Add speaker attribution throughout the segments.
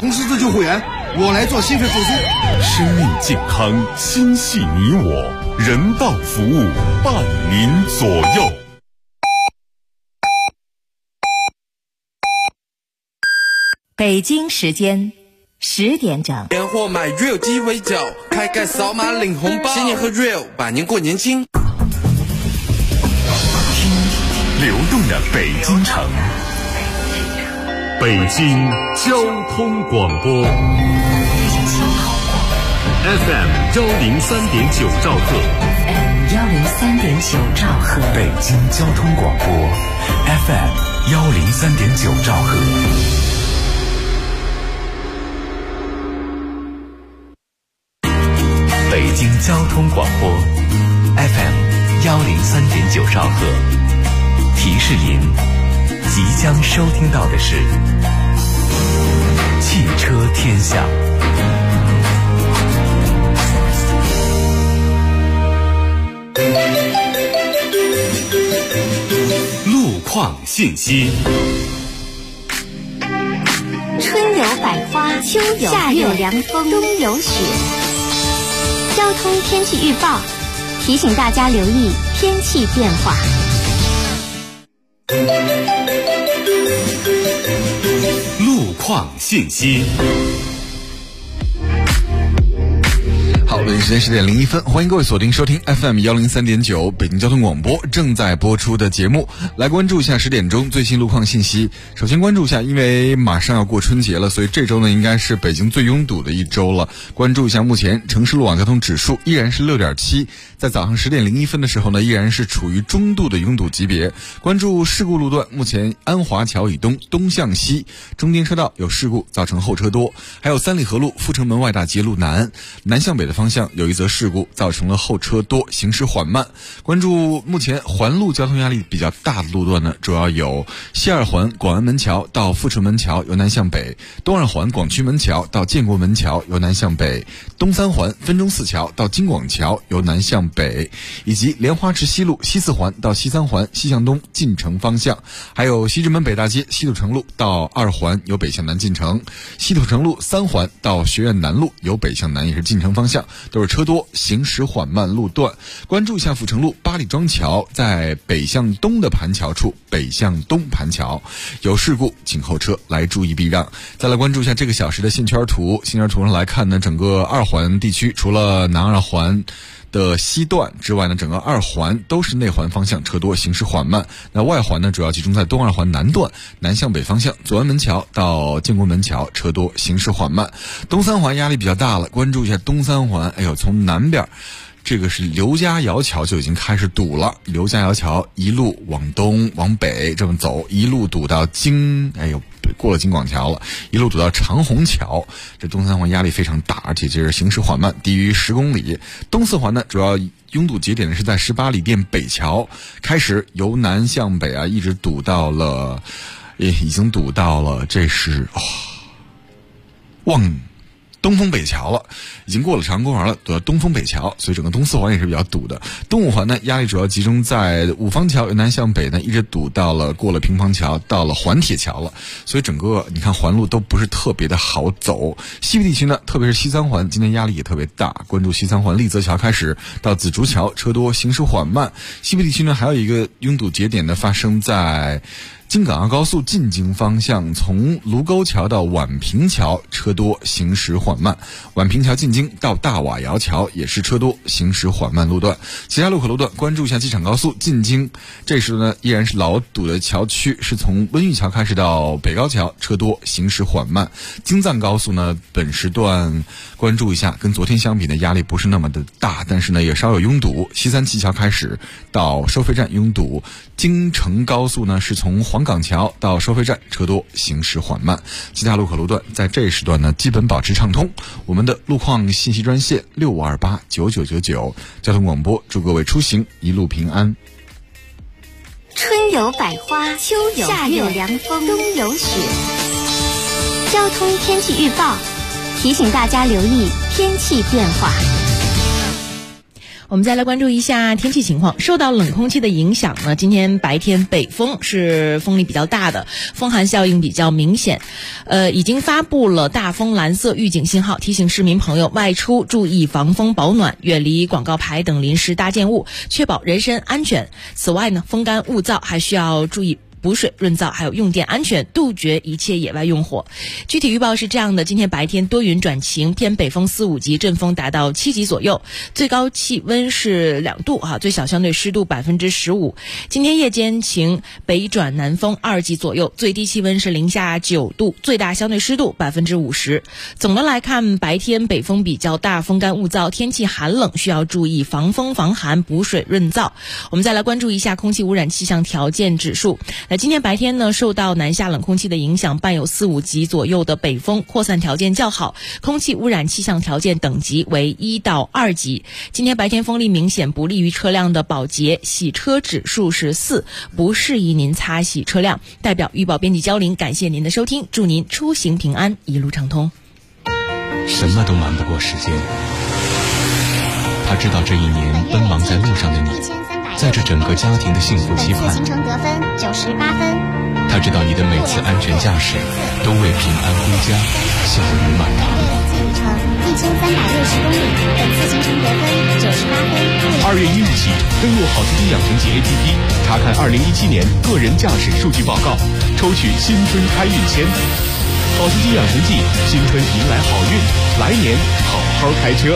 Speaker 1: 红十字救护员，我来做心肺复苏。
Speaker 2: 生命健康，心系你我，人道服务伴您左右。
Speaker 3: 北京时间10点整，
Speaker 4: 年货买 real 鸡尾酒，开盖扫码领红包，新年喝 real， 百年过年轻。
Speaker 2: 听流动的北京城，北京交通广播 FM 103.9兆赫，
Speaker 3: 103.9兆赫，
Speaker 2: 北京交通广播 FM 103.9兆赫。北京交通广播 FM 103.9兆赫，提示您即将收听到的是汽车天下。路况信息。
Speaker 5: 春有百花，秋有夏有凉风，冬有雪。交通天气预报提醒大家留意天气变化。
Speaker 2: 路况信息。
Speaker 6: 好，北京时间10点01分，欢迎各位锁定收听 FM 103.9北京交通广播正在播出的节目，来关注一下10点钟最新路况信息。首先关注一下，因为马上要过春节了，所以这周呢应该是北京最拥堵的一周了。关注一下目前城市路网交通指数依然是6.7，在早上10点01分的时候呢，依然是处于中度的拥堵级别。关注事故路段，目前安华桥以东东向西中间车道有事故，造成后车多，还有三里河路阜成门外大街路南向北的方向有一则事故，造成了后车多，行驶缓慢。关注目前环路交通压力比较大的路段呢，主要有西二环广安门桥到阜成门桥由南向北，东二环广渠门桥到建国门桥由南向北，东三环分钟寺桥到京广桥由南向北，以及莲花池西路西四环到西三环西向东进城方向，还有西直门北大街西土城路到二环由北向南进城，西土城路3环到学院南路由北向南也是进城方向，都是车多，行驶缓慢路段。关注一下阜成路八里庄桥在北向东的盘桥处，北向东盘桥有事故，请后车来注意避让。再来关注一下这个小时的线圈图，线圈图上来看呢，整个二环地区除了南二环的西段之外呢，整个二环都是内环方向车多，行驶缓慢。那外环呢，主要集中在东二环南段南向北方向，左安门桥到建国门桥车多，行驶缓慢。东三环压力比较大了，关注一下东三环，从南边这个是刘家窑桥就已经开始堵了，刘家窑桥一路往东往北这么走，一路堵到过了京广桥了，一路堵到长虹桥，这东三环压力非常大，而且就是行驶缓慢，低于10公里。东四环呢，主要拥堵节点呢是在18里店北桥开始，由南向北一直堵到了，已经堵到了，这是往东风北桥了，已经过了长安公园了，堵到东风北桥，所以整个东四环也是比较堵的。东五环呢，压力主要集中在五方桥由南向北呢，一直堵到了过了平房桥，到了环铁桥了，所以整个你看环路都不是特别的好走。西部地区呢，特别是西三环，今天压力也特别大。关注西三环立泽桥开始到紫竹桥，车多，行驶缓慢。西部地区呢，还有一个拥堵节点呢，发生在京港澳高速进京方向，从卢沟桥到宛平桥车多，行驶缓慢。宛平桥进京到大瓦窑桥也是车多，行驶缓慢路段。其他路口路段关注一下机场高速进京，这时候呢依然是老堵的桥区，是从温榆桥开始到北高桥车多，行驶缓慢。京藏高速呢本时段关注一下，跟昨天相比呢压力不是那么的大，但是呢也稍有拥堵。西三旗桥开始到收费站拥堵。京承高速呢是从黄岗桥到收费站车多，行驶缓慢。其他路口路段在这一时段呢基本保持畅通。我们的路况信息专线65289999，交通广播，祝各位出行一路平安。
Speaker 5: 春有百花，秋有夏有凉风，冬有雪。交通天气预报提醒大家留意天气变化。
Speaker 7: 我们再来关注一下天气情况。受到冷空气的影响呢，今天白天北风是风力比较大的，风寒效应比较明显。已经发布了大风蓝色预警信号，提醒市民朋友外出注意防风保暖，远离广告牌等临时搭建物，确保人身安全。此外呢，风干物燥还需要注意补水润燥，还有用电安全，杜绝一切野外用火。具体预报是这样的：今天白天多云转晴，偏北风4、5级，阵风达到7级左右，最高气温是2度最小相对湿度15%。今天夜间晴，北转南风2级左右，最低气温是零下9度，最大相对湿度50%。总的来看，白天北风比较大，风干物燥，天气寒冷，需要注意防风防寒，补水润燥。我们再来关注一下空气污染气象条件指数。今天白天呢，受到南下冷空气的影响，伴有4、5级左右的北风，扩散条件较好，空气污染气象条件等级为1到2级。今天白天风力明显不利于车辆的保洁，洗车指数是4，不适宜您擦洗车辆。代表预报编辑焦玲，感谢您的收听，祝您出行平安，一路畅通。
Speaker 2: 什么都瞒不过时间，他知道这一年奔忙在路上的你，在这整个家庭的幸福期盼，
Speaker 5: 行程得分98分。
Speaker 2: 他知道你的每次安全驾驶都为平安归家笑语满堂。
Speaker 5: 里程1360公里，本次行程得分98分。
Speaker 8: 2月1日起，登录好司机养成记 APP， 查看2017年个人驾驶数据报告，抽取新春开运签。好司机养成记，新春迎来好运，来年好好开车。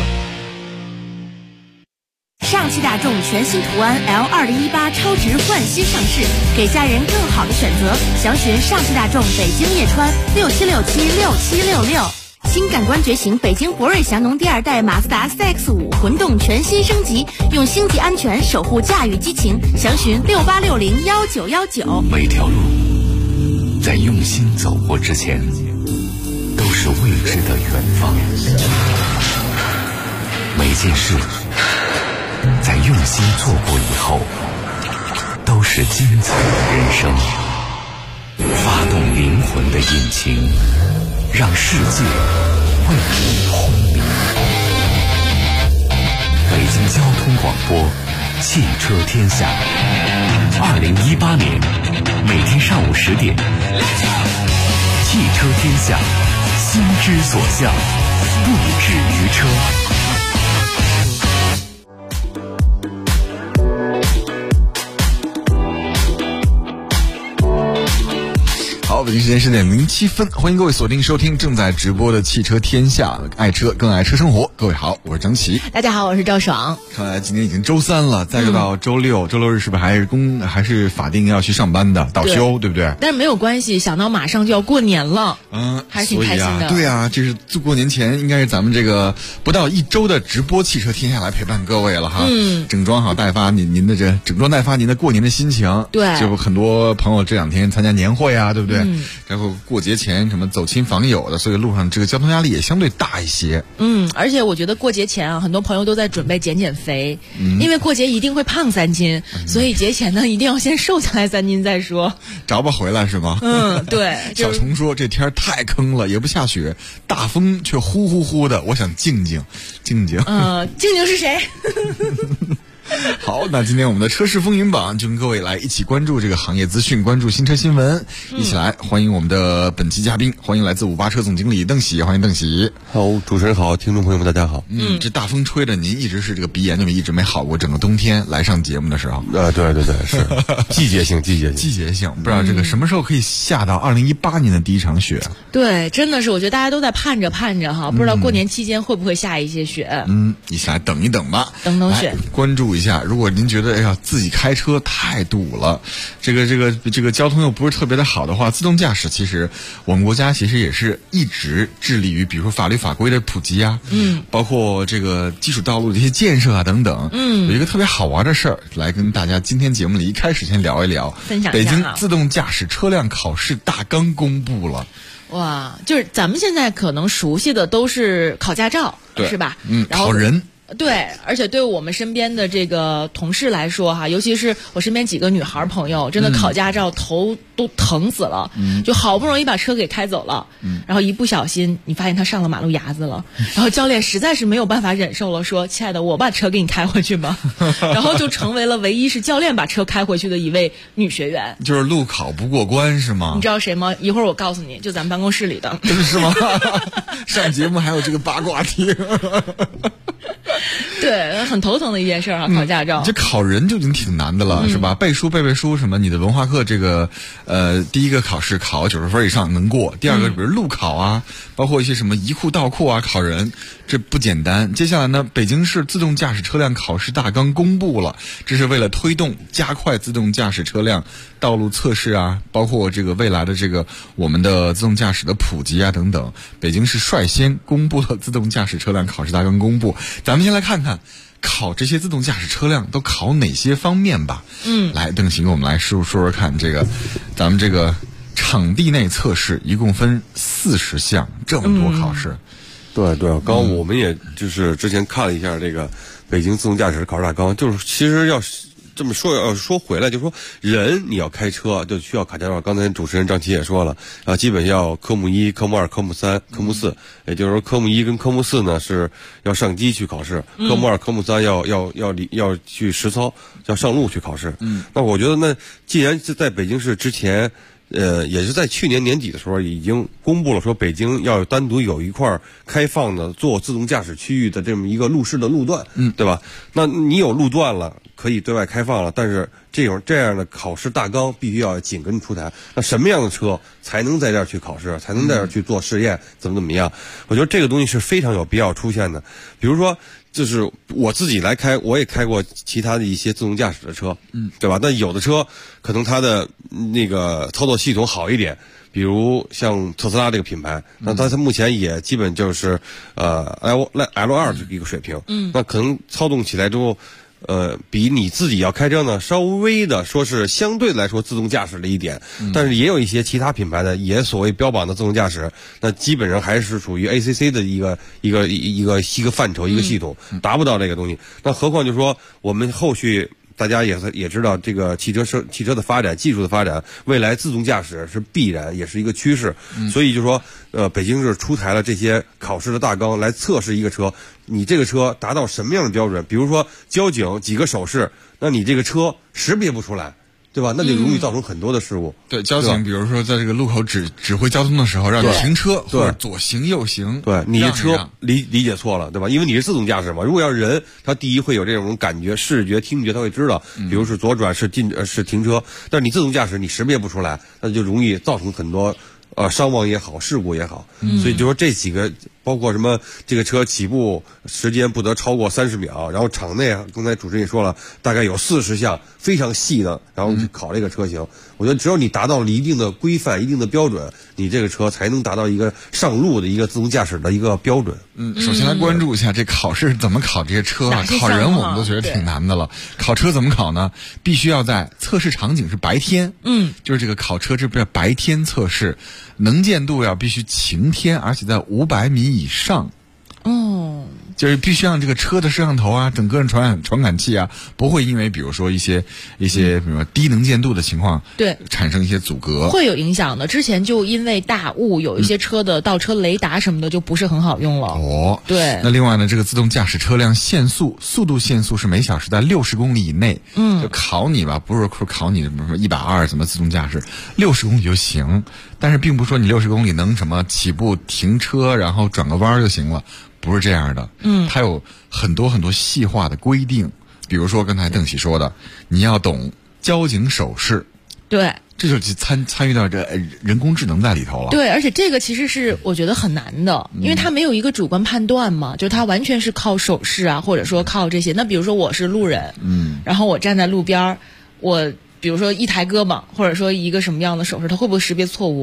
Speaker 3: 上汽大众全新途安 L2018 超值换新上市，给家人更好的选择。详询上汽大众北京叶川67676766。新感官觉醒，北京博瑞祥农第2代马自达 CX-5 混动全新升级，用星级安全守护驾驭激情。详询68601919。
Speaker 2: 每条路在用心走过之前，都是未知的远方。每件事在用心做过以后，都是精彩的人生。发动灵魂的引擎，让世界为你轰鸣。北京交通广播，汽车天下。2018年每天上午10点，汽车天下，心之所向，不止于车。
Speaker 6: 好，北京时间10点07分，欢迎各位锁定收听正在直播的汽车天下，爱车更爱车生活。各位好，我是张琪。
Speaker 7: 大家好，我是赵爽。
Speaker 6: 看来今天已经周3了，再到周六，周六日是不是还是法定要去上班的，倒休，对不对？
Speaker 7: 但是没有关系，想到马上就要过年了，还是挺开心的。
Speaker 6: 对啊，这是过年前应该是咱们这个不到1周的直播汽车天下来陪伴各位了哈。整装好待发您的这整装待发您的过年的心情。
Speaker 7: 对，
Speaker 6: 就很多朋友这2天参加年会啊，对不对？然后过节前什么走亲访友的，所以路上这个交通压力也相对大一些。
Speaker 7: 而且我觉得过节前啊，很多朋友都在准备减肥，因为过节一定会胖3斤，所以节前呢一定要先瘦下来3斤再说。
Speaker 6: 找不回来是吗？
Speaker 7: 对。
Speaker 6: 小虫说这天太坑了，也不下雪，大风却呼呼呼的，我想静静。静静
Speaker 7: 是谁？
Speaker 6: 好，那今天我们的车市风云榜就跟各位来一起关注这个行业资讯，关注新车新闻，一起来欢迎我们的本期嘉宾，欢迎来自58车总经理邓喜，欢迎邓喜。
Speaker 9: 好，主持人好，听众朋友们大家好。
Speaker 6: 这大风吹的您一直是这个鼻炎，就一直没好过，整个冬天来上节目的时候。
Speaker 9: 对，是季节性，
Speaker 6: 不知道这个什么时候可以下到2018年的第一场雪。
Speaker 7: 对，真的是，我觉得大家都在盼着哈，不知道过年期间会不会下一些雪。
Speaker 6: 一起来等一等吧，
Speaker 7: 等雪。
Speaker 6: 关注一下，如果您觉得自己开车太堵了，这个交通又不是特别的好的话，自动驾驶其实我们国家其实也是一直致力于比如说法律法规的普及啊，包括这个基础道路的一些建设啊等等。有一个特别好玩的事儿来跟大家今天节目里一开始先聊一聊，
Speaker 7: 分享一下。
Speaker 6: 北京自动驾驶车辆考试大纲公布了。
Speaker 7: 哇，就是咱们现在可能熟悉的都是考驾照，是吧？
Speaker 6: 考人。
Speaker 7: 对，而且对我们身边的这个同事来说哈，尤其是我身边几个女孩朋友，真的考驾照头都疼死了，就好不容易把车给开走了，然后一不小心你发现他上了马路牙子了，然后教练实在是没有办法忍受了，说亲爱的，我把车给你开回去吧，然后就成为了唯一是教练把车开回去的一位女学员。
Speaker 6: 就是路考不过关是吗？
Speaker 7: 你知道谁吗？一会儿我告诉你，就咱们办公室里的。
Speaker 6: 是吗？上节目还有这个八卦题。
Speaker 7: 对，很头疼的一件事啊，考驾照。
Speaker 6: 这考人就已经挺难的了，是吧？背书背书什么，你的文化课这个第一个考试考90分以上能过，第二个比如路考啊，包括一些什么移库倒库啊，考人这不简单。接下来呢，北京市自动驾驶车辆考试大纲公布了，这是为了推动加快自动驾驶车辆道路测试啊，包括这个未来的这个我们的自动驾驶的普及啊等等，北京市率先公布了自动驾驶车辆考试大纲公布。咱们先来看看考这些自动驾驶车辆都考哪些方面吧。来，邓行，我们来说看这个咱们这个场地内测试一共分40项，这么多考试。
Speaker 9: 对，刚我们也就是之前看了一下这个北京自动驾驶考试大纲，就是其实要这么说，要说回来，就说人你要开车就需要考驾照。刚才主持人张琪也说了，基本要科目1、科目2、科目3、科目4，也就是说科目1跟科目4呢是要上机去考试，科目2、科目3要去实操，要上路去考试。那我觉得呢，既然是在北京市之前。也是在去年年底的时候已经公布了，说北京要单独有一块开放的做自动驾驶区域的这么一个路试的路段，对吧？那你有路段了，可以对外开放了，但是这样的考试大纲必须要紧跟出台。那什么样的车才能在这儿去考试，才能在这儿去做试验，怎么样？我觉得这个东西是非常有必要出现的。比如说，就是我自己来开，我也开过其他的一些自动驾驶的车，对吧？但有的车可能它的那个操作系统好一点，比如像特斯拉这个品牌，那它目前也基本就是L2 这一个水平，那可能操纵起来之后。比你自己要开车呢，稍微的说是相对来说自动驾驶了一点，但是也有一些其他品牌的也所谓标榜的自动驾驶，那基本上还是属于 ACC 的一个范畴，一个系统，达不到这个东西。那何况就是说我们后续。大家也知道，这个汽车的发展，技术的发展，未来自动驾驶是必然，也是一个趋势。所以就说，北京市出台了这些考试的大纲来测试一个车，你这个车达到什么样的标准？比如说交警几个手势，那你这个车识别不出来。对吧？那就容易造成很多的事故。
Speaker 6: 对，交警比如说在这个路口指挥交通的时候，让你停车或者左行右行，
Speaker 9: 对，你的车理解错了，对吧？因为你是自动驾驶嘛。如果要是人，他第一会有这种感觉、视觉、听觉，他会知道，比如是左转是停车，但是你自动驾驶你识别不出来，那就容易造成很多伤亡也好，事故也好。所以就说这几个。包括什么？这个车起步时间不得超过30秒，然后场内刚才主持人也说了，大概有40项非常细的，然后去考这个车型。我觉得只有你达到了一定的规范、一定的标准，你这个车才能达到一个上路的一个自动驾驶的一个标准。
Speaker 6: 首先来关注一下这考试怎么考这些车啊？考人我们都觉得挺难的了。考车怎么考呢？必须要在测试场景是白天，就是这个考车这边白天测试，能见度要必须晴天，而且在500米以上。就是必须让这个车的摄像头啊，整个传感器啊，不会因为比如说一些比如说低能见度的情况，
Speaker 7: 对，
Speaker 6: 产生一些阻隔，
Speaker 7: 会有影响的。之前就因为大雾，有一些车的倒车雷达什么的就不是很好用了。对。那
Speaker 6: 另外呢，这个自动驾驶车辆速度限速是每小时在60公里以内。就考你吧，不是考你什么120什么自动驾驶，60公里就行。但是并不说你60公里能什么起步停车，然后转个弯就行了。不是这样的，它有很多细化的规定，比如说刚才邓喜说的，你要懂交警手势，
Speaker 7: 对，
Speaker 6: 这就参与到这人工智能在里头了。
Speaker 7: 对，而且这个其实是我觉得很难的，因为它没有一个主观判断嘛，就它完全是靠手势啊，或者说靠这些。那比如说我是路人，然后我站在路边，我比如说一抬胳膊，或者说一个什么样的手势，它会不会识别错误啊？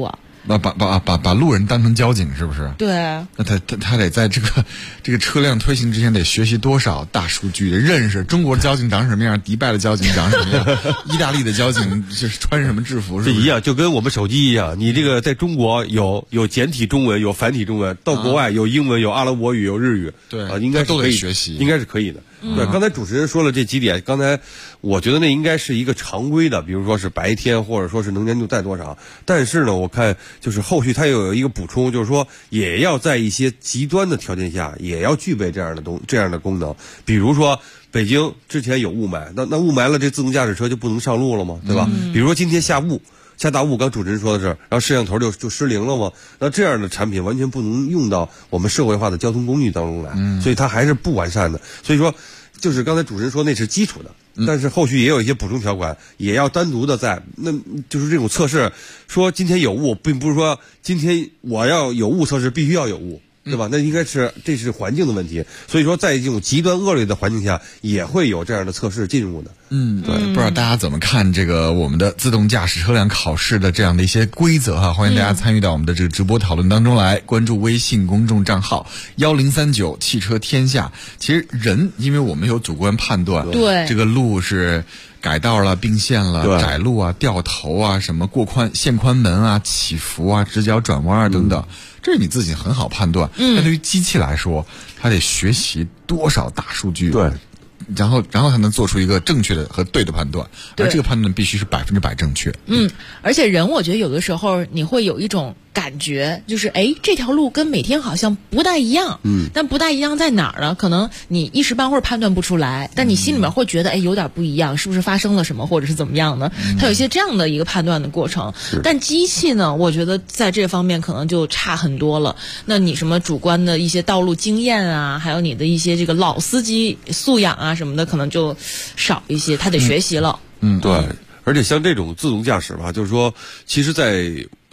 Speaker 6: 把路人当成交警是不是？
Speaker 7: 对，
Speaker 6: 那他得在这个车辆推行之前得学习多少大数据，认识中国交警长什么样，迪拜的交警长什么样，意大利的交警就是穿什么制服，是不是？
Speaker 9: 这一样，就跟我们手机一样，你这个在中国有简体中文，有繁体中文，到国外有英文，有阿拉伯语，有日语，
Speaker 6: 对
Speaker 9: 应该是
Speaker 6: 都
Speaker 9: 可以
Speaker 6: 得学习，
Speaker 9: 应该是可以的。对，刚才主持人说了这几点，刚才我觉得那应该是一个常规的，比如说是白天，或者说是能见度在多少。但是呢，我看就是后续它有一个补充，就是说也要在一些极端的条件下，也要具备这样的功能。比如说北京之前有雾霾，那雾霾了，这自动驾驶车就不能上路了吗？对吧？比如说今天下大雾，刚主持人说的是，然后摄像头就失灵了嘛。那这样的产品完全不能用到我们社会化的交通工具当中来，所以它还是不完善的。所以说，就是刚才主持人说那是基础的，但是后续也有一些补充条款，也要单独的在，那就是这种测试，说今天有雾，并不是说今天我要有雾测试必须要有雾。对吧？那应该是这是环境的问题，所以说在这种极端恶劣的环境下，也会有这样的测试进入的。
Speaker 6: 对，不知道大家怎么看这个我们的自动驾驶车辆考试的这样的一些规则哈？欢迎大家参与到我们的这个直播讨论当中来，关注微信公众账号1039汽车天下。其实人，因为我们有主观判断，
Speaker 7: 对
Speaker 6: 这个路是改道了、并线了、窄路啊、掉头啊、什么限宽门啊、起伏啊、直角转弯啊等等，这是你自己很好判断。但对于机器来说，它得学习多少大数据，
Speaker 9: 对，
Speaker 6: 然后才能做出一个正确的和对的判断，而这个判断必须是100%正确。
Speaker 7: 而且人我觉得有的时候你会有一种感觉，就是这条路跟每天好像不大一样，但不大一样在哪儿呢？可能你一时半会儿判断不出来，但你心里面会觉得有点不一样，是不是发生了什么，或者是怎么样呢？它有一些这样的一个判断的过程。但机器呢，我觉得在这方面可能就差很多了。那你什么主观的一些道路经验啊，还有你的一些这个老司机素养啊什么的，可能就少一些，他得学习了。
Speaker 9: 对。而且像这种自动驾驶吧，就是说，其实在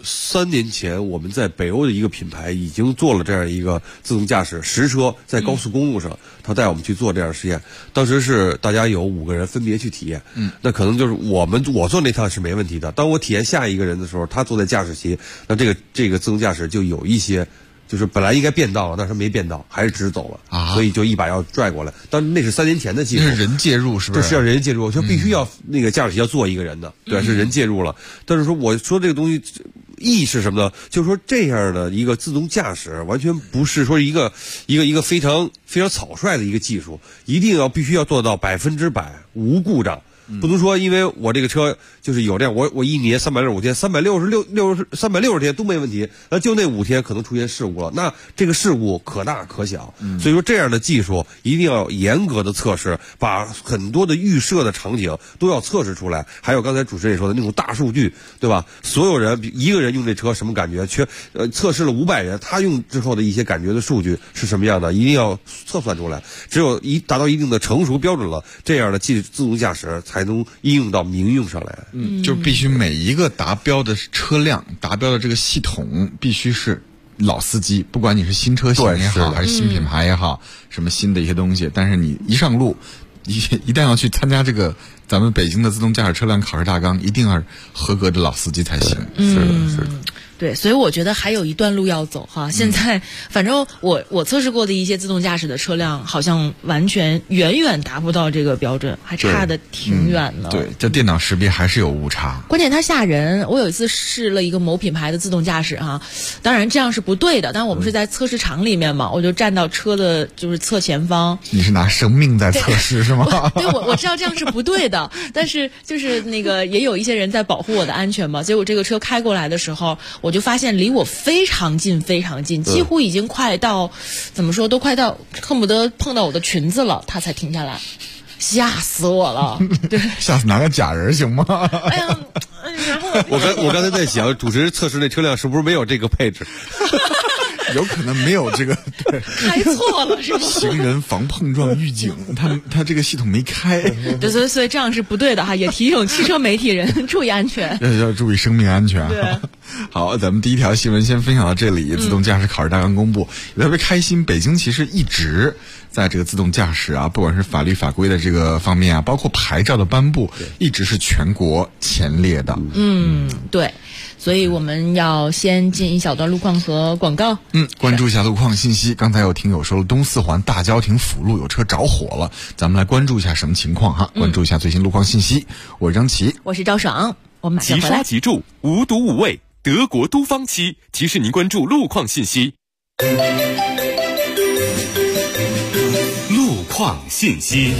Speaker 9: 3年前，我们在北欧的一个品牌已经做了这样一个自动驾驶实车，在高速公路上，他带我们去做这样的实验。当时是大家有5个人分别去体验，那可能就是我坐那趟是没问题的。当我体验下一个人的时候，他坐在驾驶席，那这个自动驾驶就有一些。就是本来应该变道了，但是没变道，还是直走了所以就一把要拽过来。但那是3年前的技术，
Speaker 6: 那是人介入，是不是？
Speaker 9: 这是要人介入，就必须要那个驾驶席要坐一个人的，对，是人介入了。但是说我说这个东西意义是什么呢？就是说这样的一个自动驾驶，完全不是说一个非常非常草率的一个技术，一定必须要做到100%无故障。不能说因为我这个车就是有这样，我一年365天，360天都没问题，那就那5天可能出现事故了，那这个事故可大可小。所以说这样的技术一定要严格的测试，把很多的预设的场景都要测试出来。还有刚才主持人也说的那种大数据，对吧？所有人一个人用这车什么感觉？测试了500人，他用之后的一些感觉的数据是什么样的？一定要测算出来。只有达到一定的成熟标准了，这样的自动驾驶才能应用到民用上来。
Speaker 6: 就必须每一个达标的车辆、达标的这个系统必须是老司机，不管你是新车型也好，还是新品牌也好，什么新的一些东西，但是你一上路，一旦要去参加这个咱们北京的自动驾驶车辆考试大纲，一定要合格的老司机才行。
Speaker 9: 是的。
Speaker 7: 对，所以我觉得还有一段路要走哈。现在反正我测试过的一些自动驾驶的车辆，好像远远达不到这个标准，还差得挺远的。
Speaker 6: 对，这电脑识别还是有误差。
Speaker 7: 关键它吓人。我有一次试了一个某品牌的自动驾驶哈，当然这样是不对的，但我们是在测试场里面嘛，我就站到车的就是侧前方。
Speaker 6: 你是拿生命在测试是吗？
Speaker 7: 对，我知道这样是不对的，但是就是那个也有一些人在保护我的安全嘛。结果这个车开过来的时候，我就发现离我非常近，几乎已经快到，怎么说，都快到恨不得碰到我的裙子了，他才停下来，吓死我了。对，
Speaker 6: 下次拿个假人行吗？
Speaker 7: 哎呀，然后
Speaker 9: 我刚才在想，主持人测试那车辆是不是没有这个配置？
Speaker 6: 有可能没有这个，对，
Speaker 7: 开错了是吧？
Speaker 6: 行人防碰撞预警，他这个系统没开。
Speaker 7: 对，所以这样是不对的哈，也提醒汽车媒体人注意安全，
Speaker 6: 要注意生命安全。
Speaker 7: 对，
Speaker 6: 好，咱们第一条新闻先分享到这里。自动驾驶考试大纲公布，也特别开心。北京其实一直在这个自动驾驶啊，不管是法律法规的这个方面啊，包括牌照的颁布，一直是全国前列的。
Speaker 7: 对。 所以我们要先进一小段路况和广告。
Speaker 6: 关注一下路况信息。刚才有听友说了，东四环大郊亭辅路有车着火了，咱们来关注一下什么情况哈？关注一下最新路况信息。我是张琪，
Speaker 7: 我是赵爽，我们马上回来。
Speaker 8: 即刷即住，无毒无味，德国都方漆提示您关注路况信息。
Speaker 2: 路况信息。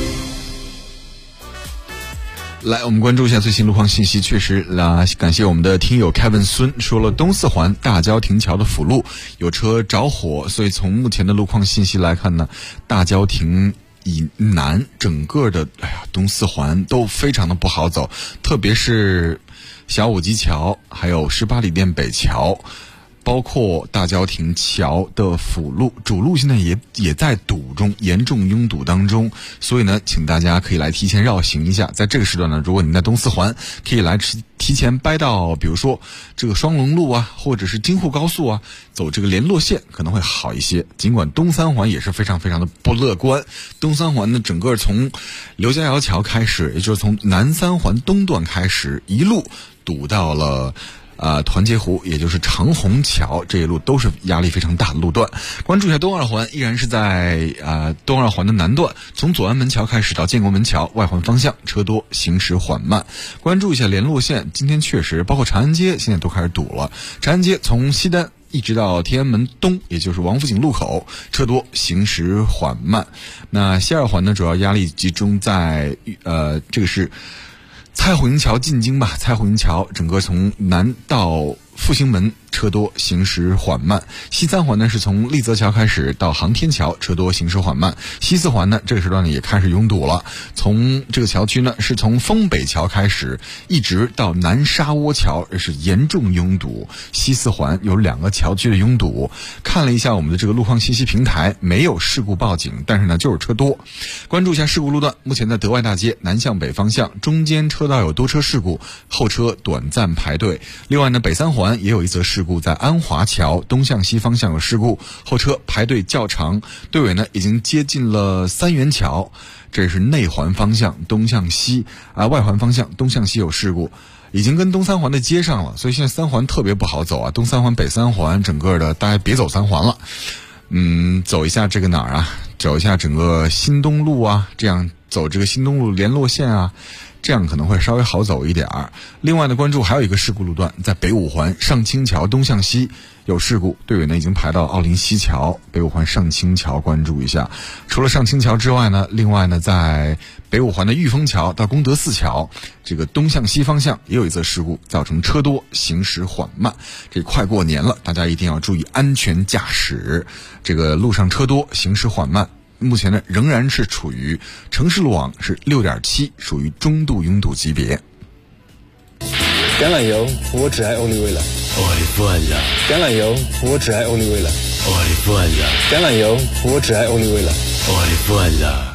Speaker 6: 来，我们关注一下最新路况信息。确实感谢我们的听友 Kevin 孙说了，东四环大郊亭桥的辅路有车着火，所以从目前的路况信息来看呢，大郊亭以南整个的东四环都非常的不好走，特别是小五级桥还有18里店北桥，包括大郊亭桥的辅路主路现在也在堵中，严重拥堵当中，所以呢请大家可以来提前绕行一下。在这个时段呢，如果您在东四环，可以来提前掰到比如说这个双龙路啊，或者是京沪高速啊，走这个联络线可能会好一些。尽管东三环也是非常非常的不乐观，东三环呢整个从刘家窑桥开始，也就是从南三环东段开始，一路堵到了团结湖，也就是长虹桥，这一路都是压力非常大的路段。关注一下东二环，依然是在东二环的南段，从左安门桥开始到建国门桥外环方向车多，行驶缓慢。关注一下联络线，今天确实包括长安街现在都开始堵了。长安街从西单一直到天安门东，也就是王府井路口，车多，行驶缓慢。那西二环呢，主要压力集中在这个是蔡虎营桥进京吧，蔡虎营桥整个从南到复兴门车多，行驶缓慢。西三环呢是从立泽桥开始到航天桥，车多，行驶缓慢。西四环呢这个时段呢也开始拥堵了，从这个桥区呢是从丰北桥开始一直到南沙窝桥，是严重拥堵。西四环有2个桥区的拥堵。看了一下我们的这个路况信息平台，没有事故报警，但是呢就是车多。关注一下事故路段，目前在德外大街南向北方向中间车道有多车事故，后车短暂排队。另外呢北三环也有一则事故，在安华桥东向西方向有事故，后车排队较长，队尾呢已经接近了三元桥，这是内环方向东向西外环方向东向西有事故，已经跟东三环的接上了，所以现在三环特别不好走啊，东三环北三环整个的大家别走三环了，走一下这个哪儿啊，走一下整个新东路啊，这样走这个新东路联络线啊，这样可能会稍微好走一点儿。另外呢，关注还有一个事故路段，在北五环上清桥东向西有事故，队尾呢已经排到奥林西桥，北五环上清桥关注一下。除了上清桥之外呢，另外呢在北五环的玉峰桥到功德寺桥，这个东向西方向也有一则事故，造成车多，行驶缓慢。这快过年了，大家一定要注意安全驾驶，这个路上车多，行驶缓慢。目前呢仍然是处于城市路网是6.7，属于中度拥堵级别。
Speaker 10: 橄榄油，我只爱欧丽味了。橄榄油，我只爱欧丽味了。橄榄油，我只爱欧丽味了。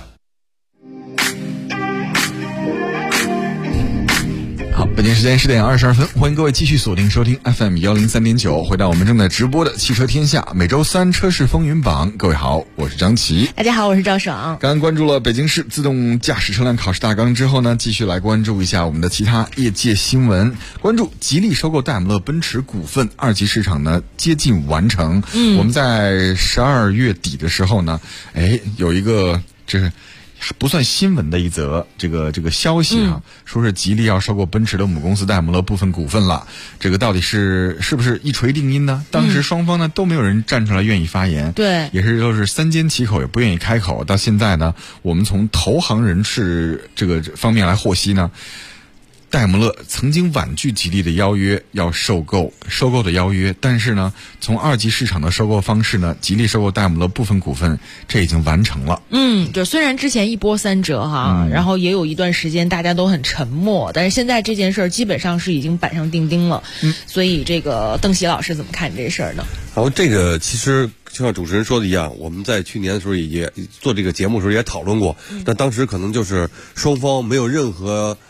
Speaker 6: 好，北京时间10点22分，欢迎各位继续锁定收听 FM 103.9，回到我们正在直播的汽车天下每周3车市风云榜。各位好，我是张琪。
Speaker 7: 大家好，我是赵爽。
Speaker 6: 刚刚关注了北京市自动驾驶车辆考试大纲之后呢，继续来关注一下我们的其他业界新闻。关注吉利收购戴姆勒奔驰股份，2级市场呢接近完成。我们在12月底的时候呢，有一个这是不算新闻的一则这个消息啊，说是吉利要收购奔驰的母公司戴姆勒部分股份了。这个到底是不是一锤定音呢？当时双方呢都没有人站出来愿意发言，
Speaker 7: 对，
Speaker 6: 也是都是三缄其口，也不愿意开口。到现在呢，我们从投行人士这个方面来获悉呢，戴姆勒曾经婉拒吉利的邀约，要收购的邀约，但是呢，从2级市场的收购方式呢，吉利收购戴姆勒部分股份，这已经完成了。
Speaker 7: 就虽然之前一波三折哈，然后也有一段时间大家都很沉默，但是现在这件事儿基本上是已经板上钉钉了。所以这个邓喜老师怎么看这事儿呢？
Speaker 9: 然后这个其实就像主持人说的一样，我们在去年的时候也做这个节目的时候也讨论过，但当时可能就是双方没有任何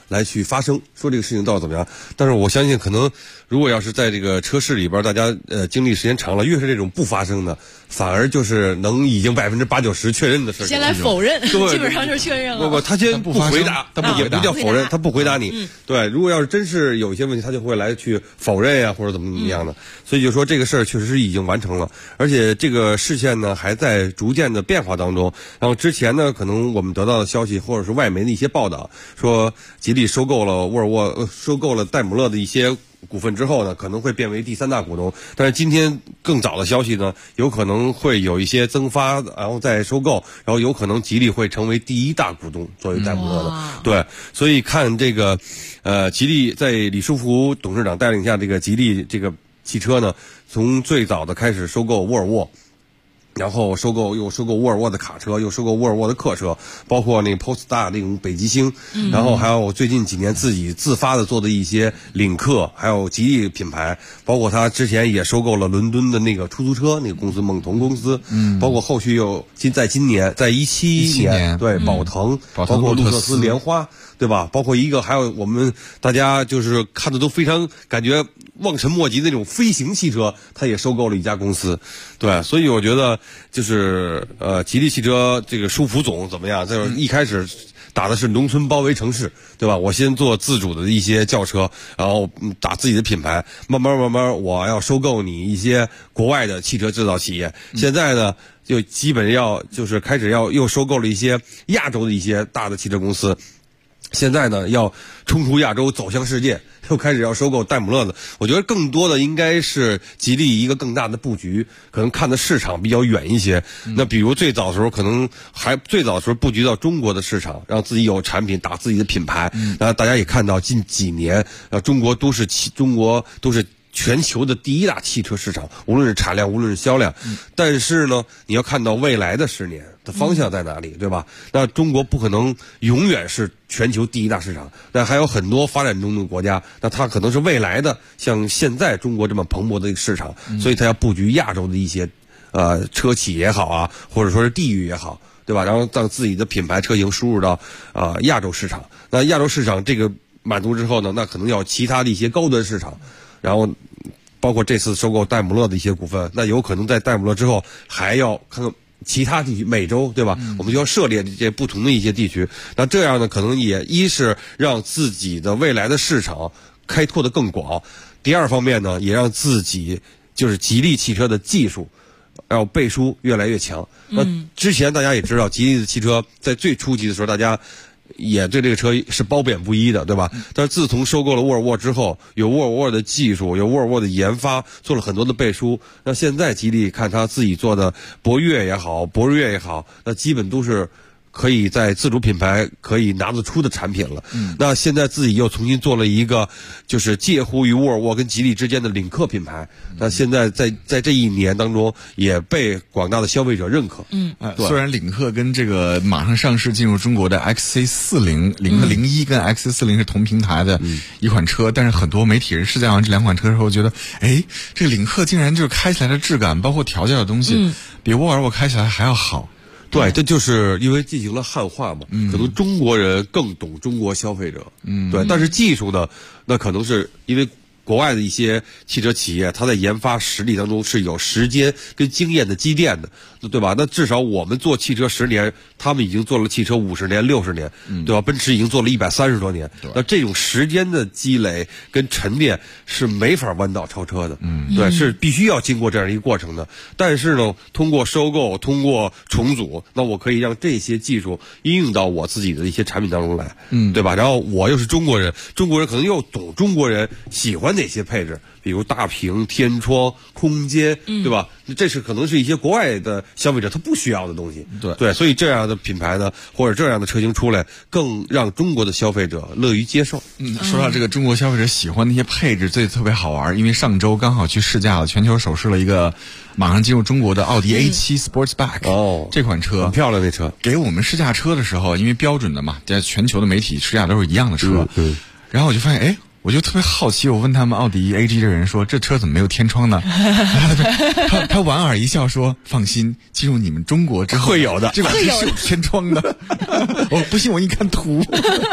Speaker 9: 来去发声，说这个事情到底怎么样。但是我相信，可能如果要是在这个车市里边，大家经历时间长了，越是这种不发声的，反而就是能已经80%-90%确认的事情。
Speaker 7: 先来否认，
Speaker 9: 对，
Speaker 7: 基本上就确认了。
Speaker 9: 不，他先不回答，他也不叫否认，他不回答你。对，如果要是真是有一些问题，他就会来去否认呀，或者怎么样的。所以就说这个事儿确实是已经完成了，而且这个事件呢还在逐渐的变化当中。然后之前呢，可能我们得到的消息或者是外媒的一些报道，说吉利收购了沃尔沃，收购了戴姆勒的一些股份之后呢，可能会变为第3大股东。但是今天更早的消息呢，有可能会有一些增发，然后再收购，然后有可能吉利会成为第1大股东，作为戴姆勒的。对，所以看这个，吉利在李书福董事长带领下，这个吉利这个汽车呢，从最早的开始收购沃尔沃。然后又收购沃尔沃的卡车，又收购沃尔沃的客车，包括那个 Polestar 那种北极星，然后还有最近几年自己自发的做的一些领克，还有吉利品牌，包括他之前也收购了伦敦的那个出租车那个公司梦童公司，包括后续又在今年，在17年对宝腾，包括路特斯莲花，对吧？包括还有我们大家就是看的都非常感觉望尘莫及的那种飞行汽车，他也收购了一家公司，对，所以我觉得就是吉利汽车这个舒福总怎么样？就是一开始打的是农村包围城市，对吧？我先做自主的一些轿车，然后打自己的品牌，慢慢我要收购你一些国外的汽车制造企业。现在呢，就基本就是开始又收购了一些亚洲的一些大的汽车公司。现在呢，要冲出亚洲走向世界，又开始要收购戴姆勒的。我觉得更多的应该是吉利一个更大的布局，可能看的市场比较远一些。那比如最早的时候，可能最早的时候布局到中国的市场，让自己有产品打自己的品牌。那大家也看到近几年，中国都是全球的第1大汽车市场，无论是产量，无论是销量。但是呢，你要看到未来的10年的方向在哪里，对吧？那中国不可能永远是全球第1大市场，那还有很多发展中的国家，那它可能是未来的像现在中国这么蓬勃的一个市场，所以它要布局亚洲的一些车企也好啊，或者说是地域也好，对吧？然后让自己的品牌车型输入到亚洲市场。那亚洲市场这个满足之后呢，那可能要其他的一些高端市场。然后包括这次收购戴姆勒的一些股份，那有可能在戴姆勒之后还要看看其他地区，美洲，对吧？我们就要涉猎这些不同的一些地区。那这样呢，可能也一是让自己的未来的市场开拓的更广，第二方面呢，也让自己就是吉利汽车的技术要背书越来越强。那之前大家也知道，吉利的汽车在最初级的时候，大家也对这个车是褒贬不一的，对吧？但是自从收购了沃尔沃之后，有沃尔沃的技术，有沃尔沃的研发，做了很多的背书。那现在吉利看他自己做的博越也好，博瑞也好，那基本都是可以在自主品牌可以拿得出的产品了。那现在自己又重新做了一个就是介乎于沃尔沃跟吉利之间的领克品牌。那现在在这1年当中也被广大的消费者认可。
Speaker 6: 虽然领克跟这个马上上市进入中国的 XC40、领克01跟 XC40是同平台的一款车，但是很多媒体人试驾完这2款车之后觉得，这个领克竟然就是开起来的质感，包括调教的东西，比沃尔沃开起来还要好。
Speaker 9: 对，这就是因为进行了汉化嘛，可能中国人更懂中国消费者。对，但是技术呢，那可能是因为国外的一些汽车企业，它在研发实力当中是有时间跟经验的积淀的，对吧？那至少我们做汽车10年，他们已经做了汽车50年、60年，对吧？奔驰已经做了130多年，那这种时间的积累跟沉淀是没法弯道超车的，对，是必须要经过这样一个过程的。但是呢，通过收购，通过重组，那我可以让这些技术应用到我自己的一些产品当中来，对吧？然后我又是中国人，中国人可能又懂中国人喜欢哪些配置，比如大屏、天窗、空间，对吧？这是可能是一些国外的消费者他不需要的东西，对，所以这样的品牌呢，或者这样的车型出来，更让中国的消费者乐于接受。
Speaker 6: 说到这个中国消费者喜欢那些配置，这特别好玩，因为上周刚好去试驾了，全球首试了一个马上进入中国的奥迪 A7 Sportsback，这款车
Speaker 9: 很漂亮，那车
Speaker 6: 给我们试驾车的时候，因为标准的嘛，在全球的媒体试驾都是一样的车，然后我就发现，我就特别好奇，我问他们奥迪 AG 的人说，这车怎么没有天窗呢？他莞尔一笑说，放心，进入你们中国之后
Speaker 9: 会有的，
Speaker 6: 这款车是有天窗的。我不信，我给你看图。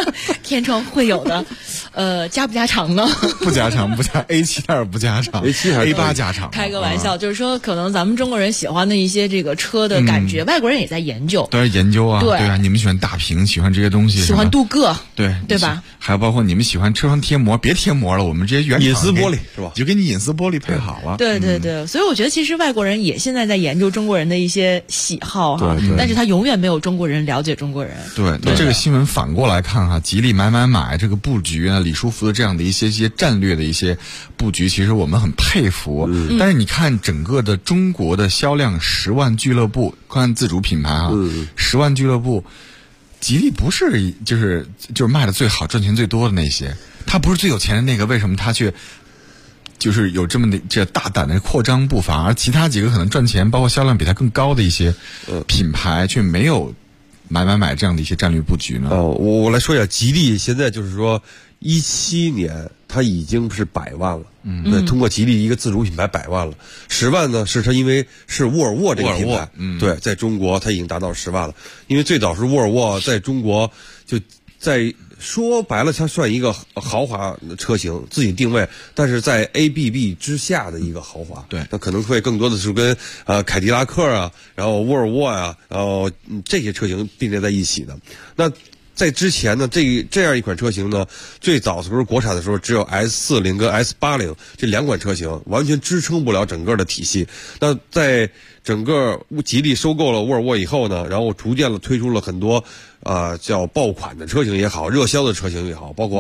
Speaker 7: 天窗会有的，加不加长呢？
Speaker 6: 不加长，不加 A7还是不加长
Speaker 9: ，A7还是
Speaker 6: A8加长。
Speaker 7: 开个玩笑，就是说可能咱们中国人喜欢的一些这个车的感觉，外国人也在研究，
Speaker 6: 都在研究啊。
Speaker 7: 对
Speaker 6: 啊，你们喜欢大屏，喜欢这些东西，
Speaker 7: 喜欢镀铬，对吧？
Speaker 6: 还有包括你们喜欢车上贴膜，别贴膜了，我们这些原厂
Speaker 9: 隐私玻璃是吧？
Speaker 6: 就给你隐私玻璃配好了。
Speaker 7: 对，所以我觉得其实外国人也现在在研究中国人的一些喜好哈，但是他永远没有中国人了解中国人。
Speaker 6: 对，那这个新闻反过来看哈，吉利买这个布局呢，李书福的这样的一些战略的一些布局，其实我们很佩服。但是你看整个的中国的销量10万俱乐部，看自主品牌哈，10万俱乐部，吉利不是就是卖的最好、赚钱最多的那些，他不是最有钱的那个，为什么他却就是有这大胆的扩张步伐，而其他几个可能赚钱包括销量比它更高的一些品牌却没有买这样的一些战略布局呢？
Speaker 9: 我来说一下，吉利现在就是说17年它已经是100万了，对，通过吉利一个自主品牌100万了，10万呢是它因为是沃尔沃这个品牌，对，在中国它已经达到10万了，因为最早是沃尔沃在中国就在。说白了，它算一个豪华车型，自己定位，但是在 ABB 之下的一个豪华。
Speaker 6: 对，
Speaker 9: 那可能会更多的是跟凯迪拉克啊，然后沃尔沃啊，然后这些车型并列在一起的。那在之前呢，这样一款车型呢，最早的时候国产的时候只有 S40跟 S80这2款车型，完全支撑不了整个的体系。那在整个吉利收购了沃尔沃以后呢，然后逐渐的推出了很多叫爆款的车型也好，热销的车型也好，包括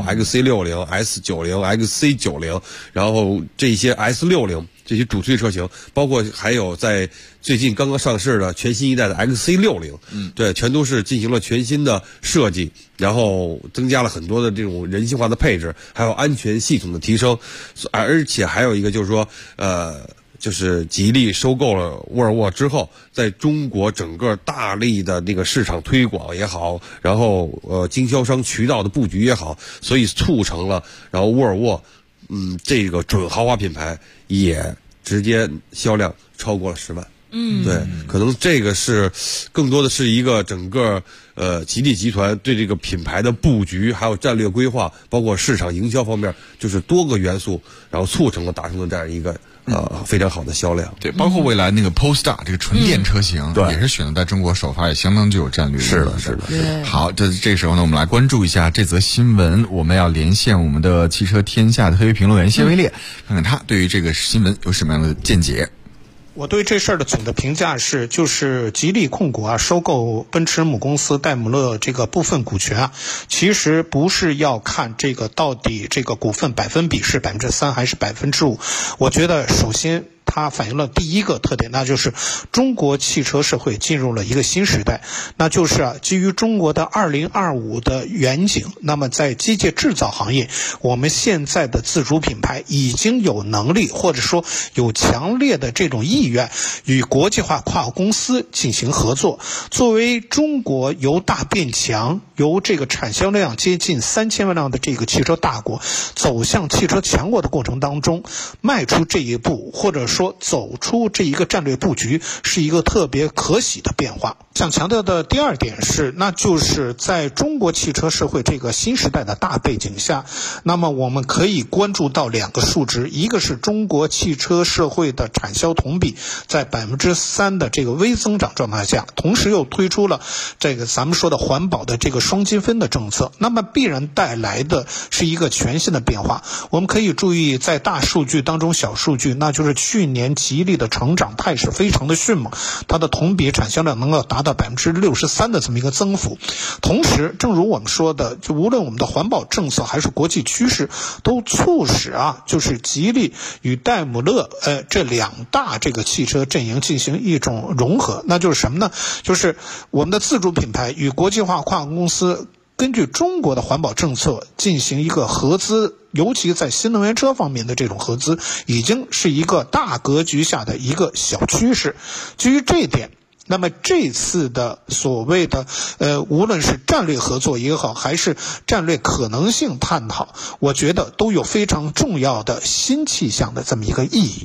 Speaker 9: XC60、S90、XC90，然后这些 S60这些主推车型，包括还有在最近刚刚上市的全新一代的 XC60，对，全都是进行了全新的设计，然后增加了很多的这种人性化的配置，还有安全系统的提升，而且还有一个就是说，就是吉利收购了沃尔沃之后，在中国整个大力的那个市场推广也好，然后经销商渠道的布局也好，所以促成了，然后沃尔沃这个准豪华品牌也直接销量超过了10万。对，可能这个是更多的是一个整个吉利集团对这个品牌的布局，还有战略规划，包括市场营销方面，就是多个元素，然后促成了达成了这样一个非常好的销量。
Speaker 6: 对，包括未来那个 Polestar 这个纯电车型，也是选择在中国首发，也相当具有战略。
Speaker 9: 是的。
Speaker 6: 好，这时候呢，我们来关注一下这则新闻。我们要连线我们的汽车天下的特约评论员谢威烈，看看他对于这个新闻有什么样的见解。
Speaker 11: 我对这事儿的总的评价是，就是吉利控股收购奔驰母公司戴姆勒这个部分股权其实不是要看这个到底这个股份百分比是3%还是5%。我觉得首先它反映了第一个特点，那就是中国汽车社会进入了一个新时代，那就是基于中国的2025的远景，那么在机械制造行业，我们现在的自主品牌已经有能力或者说有强烈的这种意愿与国际化跨国公司进行合作。作为中国由大变强，由这个产销量接近3000万辆的这个汽车大国走向汽车强国的过程当中，迈出这一步，或者说走出这一个战略布局，是一个特别可喜的变化。想强调的第二点是，那就是在中国汽车社会这个新时代的大背景下，那么我们可以关注到2个数值，一个是中国汽车社会的产销同比在3%的这个微增长状态下，同时又推出了这个咱们说的环保的这个双积分的政策，那么必然带来的是一个全新的变化。我们可以注意在大数据当中小数据，那就是去年吉利的成长态势非常的迅猛，它的同比产销量能够达到63%的这么一个增幅。同时正如我们说的，就无论我们的环保政策还是国际趋势，都促使就是吉利与戴姆勒这2大这个汽车阵营进行一种融合。那就是什么呢？就是我们的自主品牌与国际化跨国公司根据中国的环保政策进行一个合资，尤其在新能源车方面的这种合资，已经是一个大格局下的一个小趋势。基于这一点，那么这次的所谓的无论是战略合作也好，还是战略可能性探讨，我觉得都有非常重要的新气象的这么一个意义。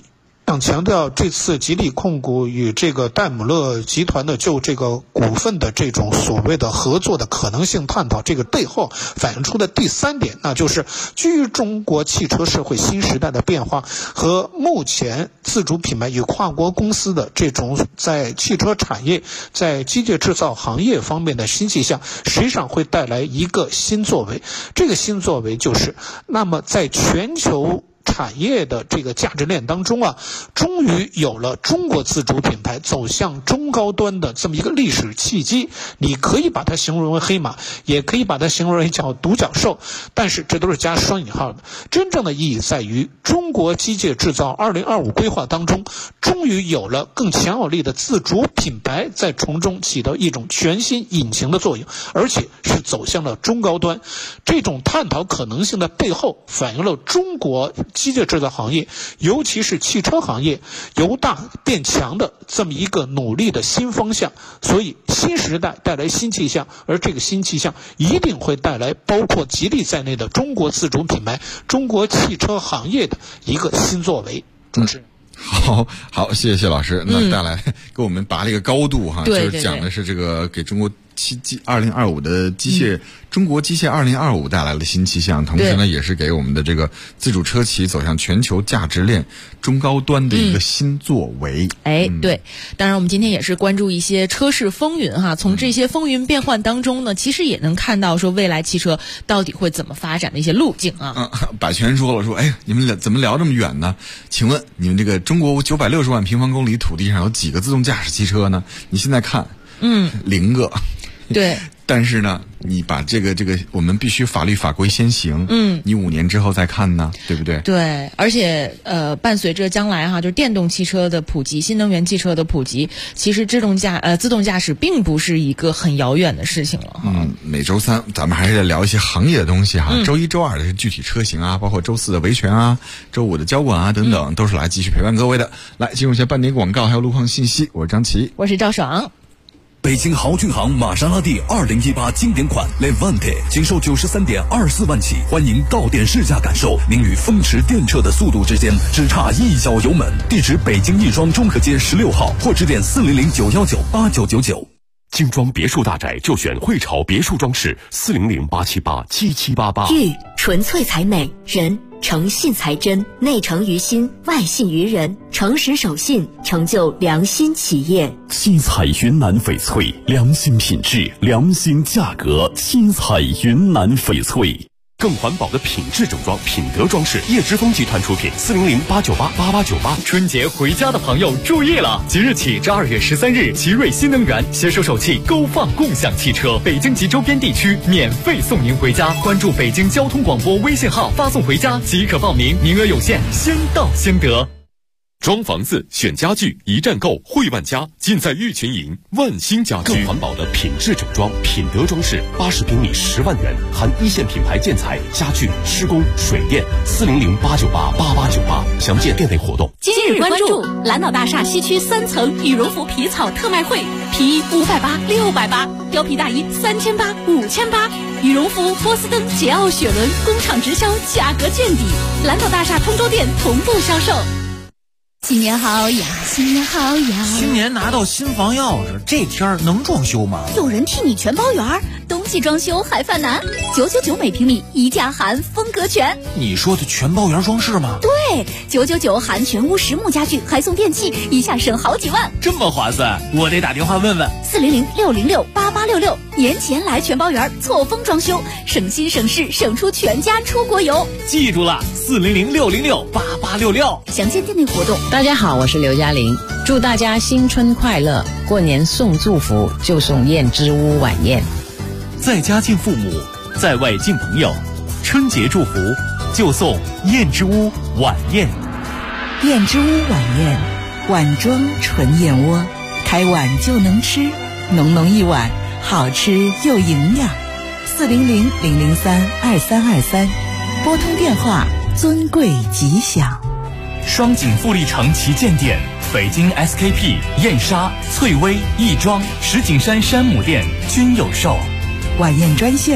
Speaker 11: 想强调，这次吉利控股与这个戴姆勒集团的就这个股份的这种所谓的合作的可能性探讨，这个背后反映出的第3点，那就是基于中国汽车社会新时代的变化和目前自主品牌与跨国公司的这种在汽车产业、在机械制造行业方面的新气象，实际上会带来一个新作为。这个新作为就是，那么在全球产业的这个价值链当中啊，终于有了中国自主品牌走向中高端的这么一个历史契机。你可以把它形容为黑马，也可以把它形容为叫独角兽，但是这都是加双引号的。真正的意义在于，中国机械制造2025规划当中，终于有了更强有力的自主品牌在从中起到一种全新引擎的作用，而且是走向了中高端。这种探讨可能性的背后，反映了中国机械制造行业，尤其是汽车行业由大变强的这么一个努力的新方向。所以新时代带来新气象，而这个新气象一定会带来包括吉利在内的中国自主品牌、中国汽车行业的一个新作为。主持人。
Speaker 6: 好，谢谢老师。那带来给我们拔了一个高度哈，
Speaker 7: 对
Speaker 6: 就是讲的是这个给中国2025的中国机械2025带来了新气象，同时呢，也是给我们的这个自主车企走向全球价值链中高端的一个新作为。
Speaker 7: 对，当然我们今天也是关注一些车市风云哈，从这些风云变幻当中呢，其实也能看到说未来汽车到底会怎么发展的一些路径啊。
Speaker 6: 百全说了说，你们怎么聊这么远呢？请问你们这个中国960万平方公里土地上有几个自动驾驶汽车呢？你现在看，0个。
Speaker 7: 对，
Speaker 6: 但是呢，你把这个我们必须法律法规先行，你5年之后再看呢，对不对？
Speaker 7: 对，而且伴随着将来哈，就是电动汽车的普及、新能源汽车的普及，其实自动驾驶并不是一个很遥远的事情了哈。
Speaker 6: 每周3咱们还是得聊一些行业的东西哈。周1、周2的是具体车型啊，包括周4的维权啊，周5的交管啊等等，都是来继续陪伴各位的。来进入一下半点广告，还有路况信息。我是张琪，
Speaker 7: 我是赵爽。
Speaker 2: 北京豪骏行玛莎拉蒂2018经典款 Levante 仅售93.24万起，欢迎到店试驾感受您与风驰电掣的速度之间只差一脚油门。地址北京亦庄中和街16号，或致电400-919-8999。
Speaker 8: 精装别墅大宅就选汇潮别墅装饰，400-878-7788。
Speaker 12: 玉纯粹才美，人诚信才真，内诚于心，外信于人，诚实守信，成就良心企业。
Speaker 8: 七彩云南翡翠，良心品质，良心价格。七彩云南翡翠。更环保的品质整装，品德装饰，叶之峰集团出品，400-898-8898。
Speaker 13: 春节回家的朋友注意了，即日起至2月13日，奇瑞新能源携手首汽勾放共享汽车，北京及周边地区免费送您回家。关注北京交通广播微信号，发送回家即可报名，名额有限，先到先得。
Speaker 8: 装房子选家具，一站购汇万家，尽在玉群营万兴家居。更环保的品质整装，品德装饰，80平米10万元，含一线品牌建材、家具、施工、水电。400-898-8898，详见店内活动。
Speaker 3: 今日关注蓝岛大厦西区3层羽绒服皮草特卖会，皮衣580、680，貂皮大衣3800、5800，羽绒服波司登、捷奥雪伦工厂直销，价格见底。蓝岛大厦通州店同步销售。
Speaker 14: 新年好呀，新年好呀！
Speaker 15: 新年拿到新房钥匙，这天儿能装修吗？
Speaker 14: 有人替你全包圆，东西装修还犯难，999每平米，一价含风格全。
Speaker 15: 你说的全包圆装饰吗？
Speaker 14: 对，999含全屋实木家具，还送电器，一下省好几万，
Speaker 15: 这么划算！我得打电话问问。
Speaker 14: 400-606-8866，年前来全包圆，错峰装修，省心省事，省出全家出国游。
Speaker 15: 记住了，400-606-8866，
Speaker 14: 详见店内活动。
Speaker 16: 大家好，我是刘嘉玲，祝大家新春快乐！过年送祝福就送燕之屋晚宴，
Speaker 13: 在家敬父母，在外敬朋友，春节祝福就送燕之屋晚宴。
Speaker 17: 燕之屋晚宴，碗装纯燕窝，开碗就能吃，浓浓一碗，好吃又营养。400-003-2323，拨通电话，尊贵吉祥。
Speaker 13: 双井富力城旗舰店，北京 SKP、燕莎、翠微、亦庄、石景山山姆店均有售。
Speaker 17: 晚宴专线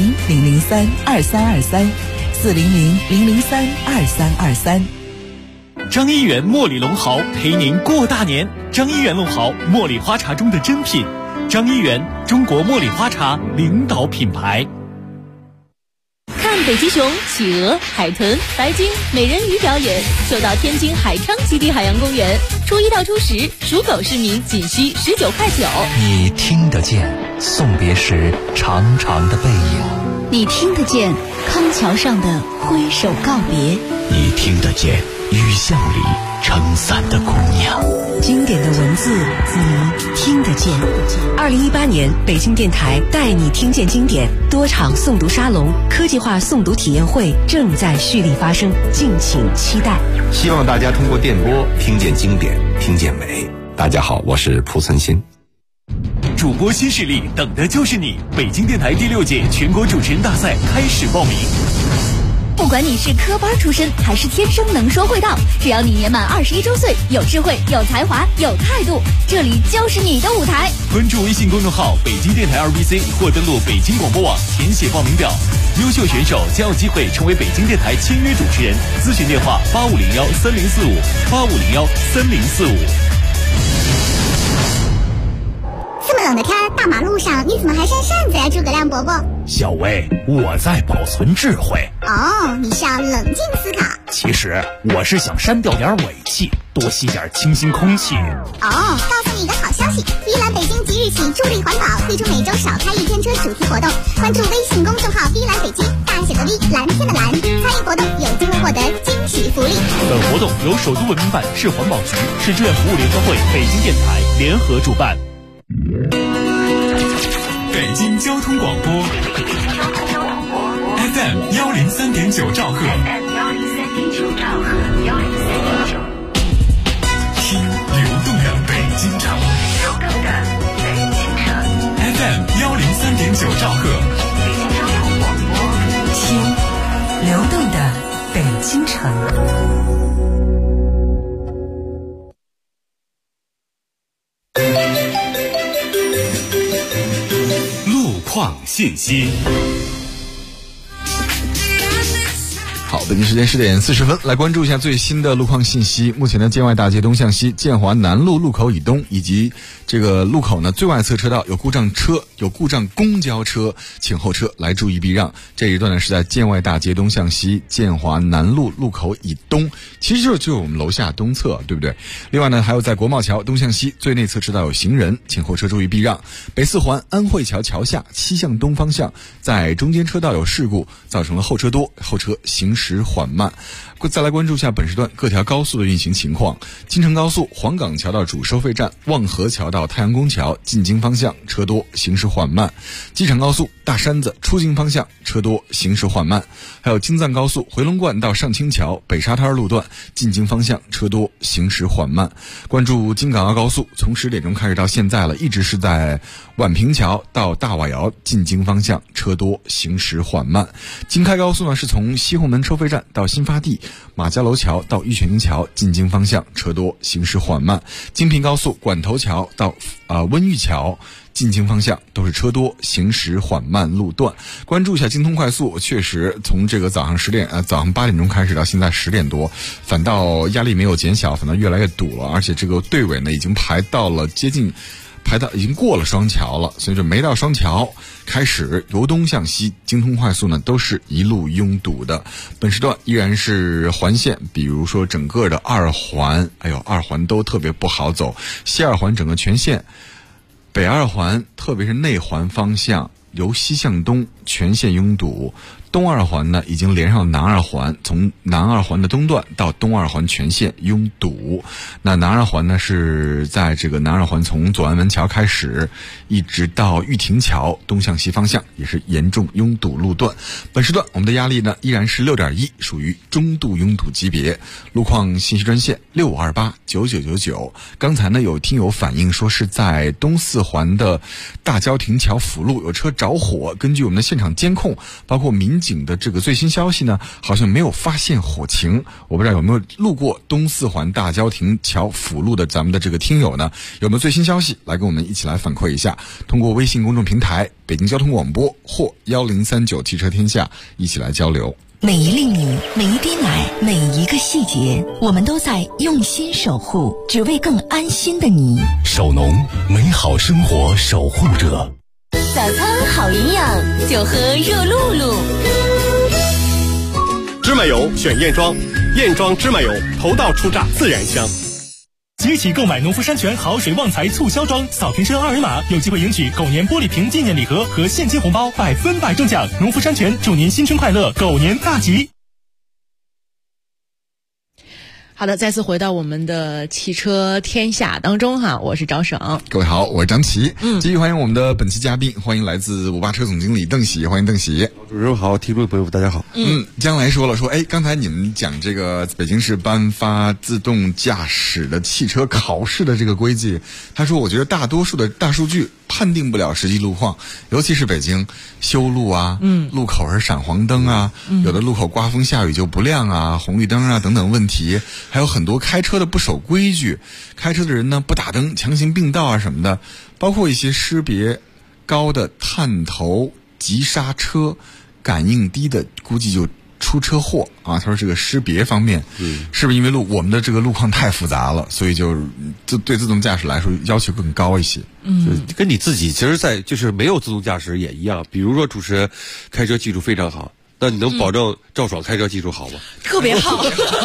Speaker 17: 400-003-2323，400-003-2323。
Speaker 13: 张一元茉莉龙毫陪您过大年。张一元龙毫，茉莉花茶中的珍品。张一元，中国茉莉花茶领导品牌。
Speaker 14: 看北极熊、企鹅、海豚、白鲸、美人鱼表演，就到天津海昌基地海洋公园。初1到初10，属狗市民仅需19.9块。
Speaker 18: 你听得见送别时长长的背影，
Speaker 14: 你听得见康桥上的挥手告别，
Speaker 18: 你听得见雨巷里撑伞的姑娘。
Speaker 12: 经典的文字，你听得见。2018年，北京电台带你听见经典多场诵读沙龙、科技化诵读体验会正在蓄力发生，敬请期待。
Speaker 19: 希望大家通过电波听见经典，听见美。大家好，我是蒲存昕。
Speaker 13: 主播新势力，等的就是你！北京电台第6届全国主持人大赛开始报名。
Speaker 14: 不管你是科班出身还是天生能说会道，只要你年满21周岁，有智慧、有才华、有态度，这里就是你的舞台。
Speaker 13: 关注微信公众号北京电台2BC 或登录北京广播网填写报名表，优秀选手将有机会成为北京电台签约主持人。咨询电话85013045，85013045。
Speaker 20: 这么冷的天，大马路上你怎么还扇扇子呀，诸葛亮伯伯？
Speaker 18: 小薇，我在保存智慧。
Speaker 20: 哦，你是要冷静思考。
Speaker 18: 其实我是想删掉点尾气，多吸点清新空气。
Speaker 20: 哦，告诉你一个好消息，依兰北京即日起助力环保，推出每周少开1天车主题活动。关注微信公众号“依兰北京”，大写的 V， 蓝天的蓝，参与活动有机会获得惊喜福利。
Speaker 13: 本活动由首都文明办、市环保局、市志愿服务联合会、北京电台联合主办。
Speaker 8: 北京交通广播 FM 103.9兆赫，听流动的北京城，FM 103.9兆赫，
Speaker 17: 听流动的北京城。
Speaker 8: 况信息。
Speaker 6: 好，北京时间10点40分，来关注一下最新的路况信息。目前的建外大街东向西建华南路路口以东以及这个路口呢最外侧车道有故障公交车，请后车来注意避让。这一段呢是在建外大街东向西建华南路路口以东，其实就是我们楼下东侧，对不对？另外呢还有在国贸桥东向西最内侧车道有行人，请后车注意避让。北四环安慧桥桥下西向东方向在中间车道有事故，造成了后车多，后车行驶缓慢。再来关注一下本时段各条高速的运行情况。京承高速黄岗桥到主收费站，望河桥到太阳宫桥进京方向车多，行驶缓慢。机场高速大山子出京方向车多，行驶缓慢。还有京藏高速回龙观到上清桥北沙滩路段进京方向车多，行驶缓慢。关注京港澳高速从10点钟开始到现在了，一直是在宛平桥到大瓦窑进京方向车多，行驶缓慢。京开高速呢是从西红门收费站到新发地马家楼桥到玉泉营桥进京方向车多，行驶缓慢。京平高速管头桥到温榆桥进京方向都是车多，行驶缓慢路段。关注一下京通快速，确实从这个早上8点钟开始到现在10点多，反倒压力没有减小，反倒越来越堵了，而且这个队尾呢已经排到已经过了双桥了，所以说没到双桥开始由东向西京通快速呢都是一路拥堵的。本时段依然是环线，比如说整个的二环，二环都特别不好走，西二环整个全线，北二环特别是内环方向由西向东全线拥堵，东二环呢已经连上南二环，从南二环的东段到东二环全线拥堵。那南二环呢是在这个南二环从左安门桥开始一直到玉亭桥东向西方向也是严重拥堵路段。本时段我们的压力呢依然是 6.1， 属于中度拥堵级别。路况信息专线65289999。刚才呢有听友反映说是在东四环的大郊亭桥辅路有车着火，根据我们的现场监控包括民警的这个最新消息呢，好像没有发现火情。我不知道有没有路过东四环大郊亭桥辅路的咱们的这个听友呢，有没有最新消息来跟我们一起来反馈一下，通过微信公众平台北京交通广播或1039汽车天下一起来交流。
Speaker 17: 每一粒米，每一滴奶，每一个细节，我们都在用心守护，只为更安心的你。
Speaker 8: 守农，美好生活守护者。
Speaker 14: 早餐好营养，就喝热露露。
Speaker 21: 芝麻油选燕庄，燕庄芝麻油头道出榨，自然香。
Speaker 22: 即日起购买农夫山泉好水旺财促销装，扫瓶身2维码，有机会赢取狗年玻璃瓶纪念礼盒和现金红包，100%中奖。农夫山泉祝您新春快乐，狗年大吉。
Speaker 7: 好的，再次回到我们的汽车天下当中哈，我是赵省。
Speaker 6: 各位好，我是张琪。继续欢迎我们的本期嘉宾，欢迎来自58车总经理邓喜，欢迎邓喜。
Speaker 9: 主持人好，听众朋友大家好。
Speaker 6: 将来说了说，刚才你们讲这个北京市颁发自动驾驶的汽车考试的这个规矩，他说我觉得大多数的大数据判定不了实际路况，尤其是北京修路啊，路口是闪黄灯啊，有的路口刮风下雨就不亮啊，红绿灯啊等等问题，还有很多开车的不守规矩，开车的人呢不打灯强行并道啊什么的，包括一些识别高的探头急刹车，感应低的估计就出车祸啊。他说这个识别方面，是不是因为我们的这个路况太复杂了，所以就对自动驾驶来说要求更高一些？
Speaker 9: 跟你自己其实在就是没有自动驾驶也一样。比如说主持人开车技术非常好，那你能保证赵爽开车技术好吗？
Speaker 7: 特别好，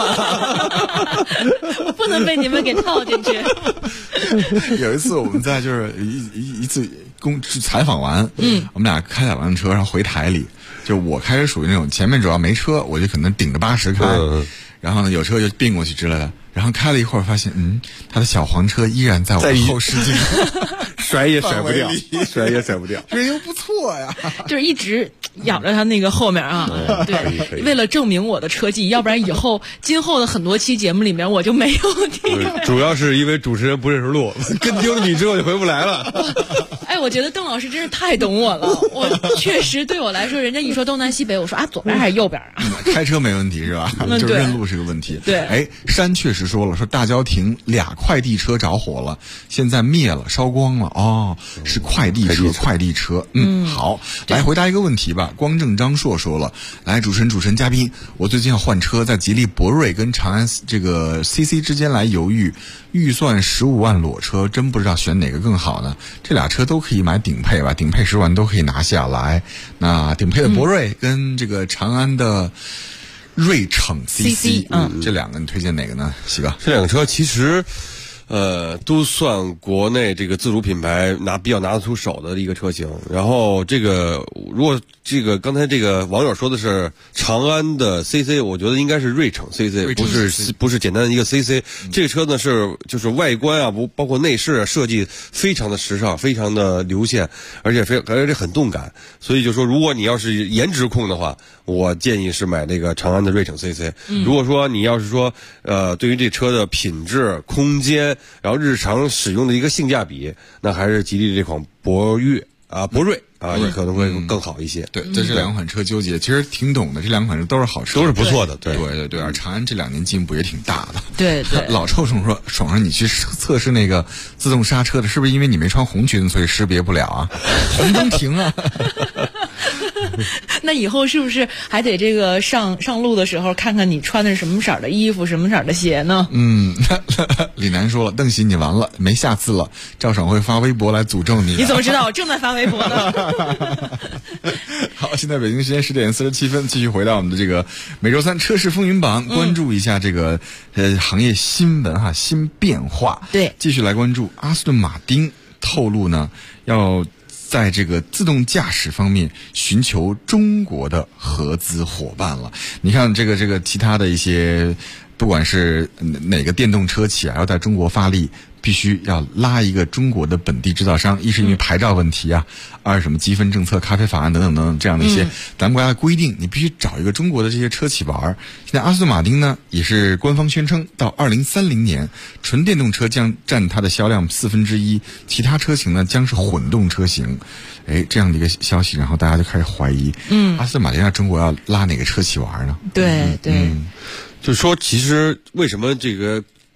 Speaker 7: 不能被你们给套进去。
Speaker 6: 有一次我们在就是一次采访完，我们俩开2辆车，然后回台里，就我开始属于那种前面主要没车，我就可能顶着80开，然后呢有车就并过去之类的，然后开了一会儿发现，他的小黄车依然在我的后视镜。
Speaker 9: 甩也甩不掉，甩也甩不掉，
Speaker 6: 这又不错呀。
Speaker 7: 就是一直咬着他那个后面啊，对，为了证明我的车技，要不然以后今后的很多期节目里面我就没有听。
Speaker 9: 主要是因为主持人不认识路，跟丢了你之后就回不来了。
Speaker 7: 我觉得邓老师真是太懂我了，我确实对我来说，人家一说东南西北，我说左边还是右边啊？
Speaker 6: 开车没问题是吧？就认路是个问题。
Speaker 7: 对，
Speaker 6: 山确实说了，说大郊亭2快递车着火了，现在灭了，烧光了。是快递车。好，来回答一个问题吧。光正张硕说了，来主持人嘉宾，我最近要换车，在吉利博瑞跟长安这个 CC 之间来犹豫，预算15万裸车，真不知道选哪个更好呢？这俩车都可以买顶配吧，顶配10万都可以拿下来。那顶配的博瑞跟这个长安的锐骋 CC， 这两个你推荐哪个呢？喜哥，
Speaker 9: 这两个车其实都算国内这个自主品牌比较拿得出手的一个车型。然后这个如果这个刚才这个网友说的是长安的 CC， 我觉得应该是锐骋 CC， 不是简单的一个 CC。这个车呢就是外观啊，包括内饰设计非常的时尚，非常的流线，而且很动感。所以就说如果你要是颜值控的话，我建议是买这个长安的锐骋 CC。如果说你要是说对于这车的品质、空间，然后日常使用的一个性价比，那还是吉利这款博瑞可能会更好一些。
Speaker 6: 对，在这两款车纠结，其实挺懂的。这两款车都是好车，
Speaker 9: 都是不错的。对，
Speaker 6: 而长安这2年进步也挺大的。
Speaker 7: 对，
Speaker 6: 老臭虫说，爽上你去测试那个自动刹车的，是不是因为你没穿红裙所以识别不了啊？红灯停啊。
Speaker 7: 那以后是不是还得这个上路的时候看看你穿的是什么色的衣服，什么色的鞋呢？
Speaker 6: 李楠说了，邓喜你完了，没下次了，赵爽会发微博来诅咒你。
Speaker 7: 你怎么知道我正在发微博呢？
Speaker 6: 好，现在北京时间10点47分，继续回到我们的这个每周3车市风云榜，关注一下这个行业新闻新变化。
Speaker 7: 对，
Speaker 6: 继续来关注阿斯顿马丁透露呢，要在这个自动驾驶方面寻求中国的合资伙伴了。你看这个其他的一些，不管是哪个电动车企要在中国发力，必须要拉一个中国的本地制造商，一是因为牌照问题啊，二是什么积分政策、咖啡法案等等等等这样的一些咱们国家的规定，你必须找一个中国的这些车企玩。现在阿斯顿马丁呢也是官方宣称，到2030年纯电动车将占它的销量1/4，其他车型呢将是混动车型。这样的一个消息，然后大家就开始怀疑，阿斯顿马丁在中国要拉哪个车企玩呢？
Speaker 7: 对，
Speaker 9: 就是说其实为什么这个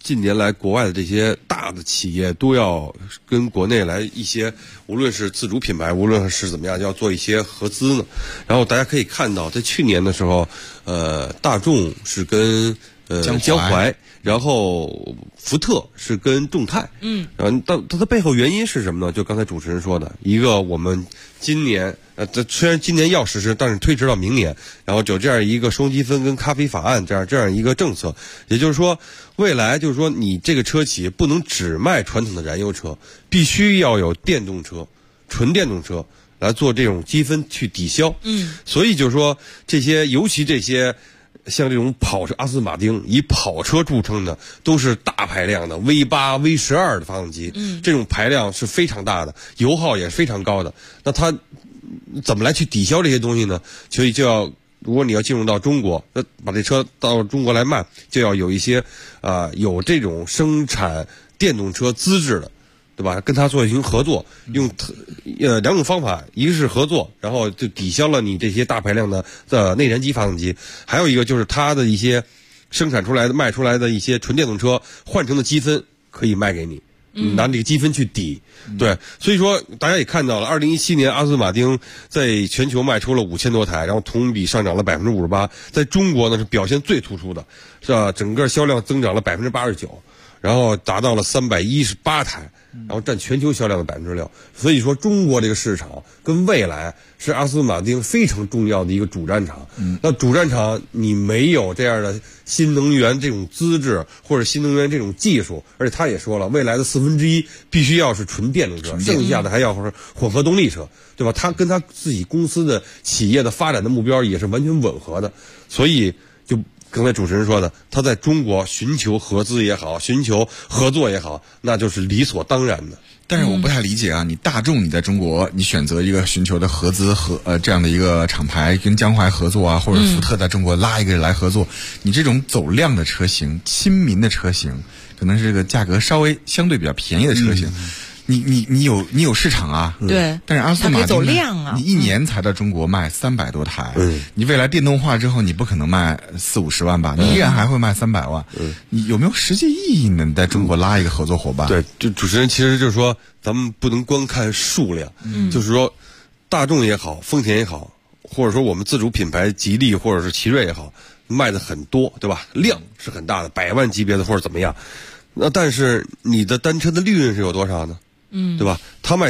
Speaker 9: 近年来国外的这些大的企业都要跟国内来一些，无论是自主品牌，无论是怎么样，要做一些合资呢。然后大家可以看到，在去年的时候，大众是跟江淮，然后福特是跟众泰，但它的背后原因是什么呢？就刚才主持人说的，一个我们今年虽然今年要实施，但是推迟到明年，然后有这样一个双积分跟咖啡法案这样一个政策，也就是说，未来就是说你这个车企不能只卖传统的燃油车，必须要有电动车、纯电动车来做这种积分去抵消。所以就是说这些，尤其这些。像这种跑车，阿斯顿马丁以跑车著称的，都是大排量的 V8、V12 的发动机，这种排量是非常大的，油耗也是非常高的。那它怎么来去抵消这些东西呢？所以就要，如果你要进入到中国，那把这车到中国来卖，就要有一些有这种生产电动车资质的。对吧？跟他做一些合作，用两种方法，一个是合作，然后就抵消了你这些大排量的内燃机发动机；还有一个就是它的一些生产出来的、卖出来的一些纯电动车换成的积分可以卖给你，拿这个积分去抵。对，所以说大家也看到了，2017年阿斯顿马丁在全球卖出了5000多台，然后同比上涨了58%，在中国呢是表现最突出的，是吧？整个销量增长了89%。然后达到了318台，然后占全球销量的6%。所以说，中国这个市场跟未来是阿斯顿马丁非常重要的一个主战场。那主战场你没有这样的新能源这种资质或者新能源这种技术，而且他也说了，未来的1/4必须要是纯电动车，剩下的还要是混合动力车，对吧？他跟他自己公司的企业的发展的目标也是完全吻合的，所以就。刚才主持人说的，他在中国寻求合资也好，寻求合作也好，那就是理所当然的。
Speaker 6: 但是我不太理解啊，你大众你在中国，你选择一个寻求的合资这样的一个厂牌跟江淮合作啊，或者福特在中国拉一个人来合作，你这种走量的车型、亲民的车型，可能是这个价格稍微相对比较便宜的车型。你有市场啊，
Speaker 7: 对，
Speaker 6: 但是阿斯顿马丁
Speaker 7: 走量啊，
Speaker 6: 你一年才在中国卖300多台，你未来电动化之后，你不可能卖40-50万吧？你依然还会卖300万，你有没有实际意义呢？你在中国拉一个合作伙伴？
Speaker 9: 对，就主持人其实就是说，咱们不能光看数量，就是说，大众也好，丰田也好，或者说我们自主品牌吉利或者是奇瑞也好，卖的很多，对吧？量是很大的，100万级别的或者怎么样，那但是你的单车的利润是有多少呢？对吧？他卖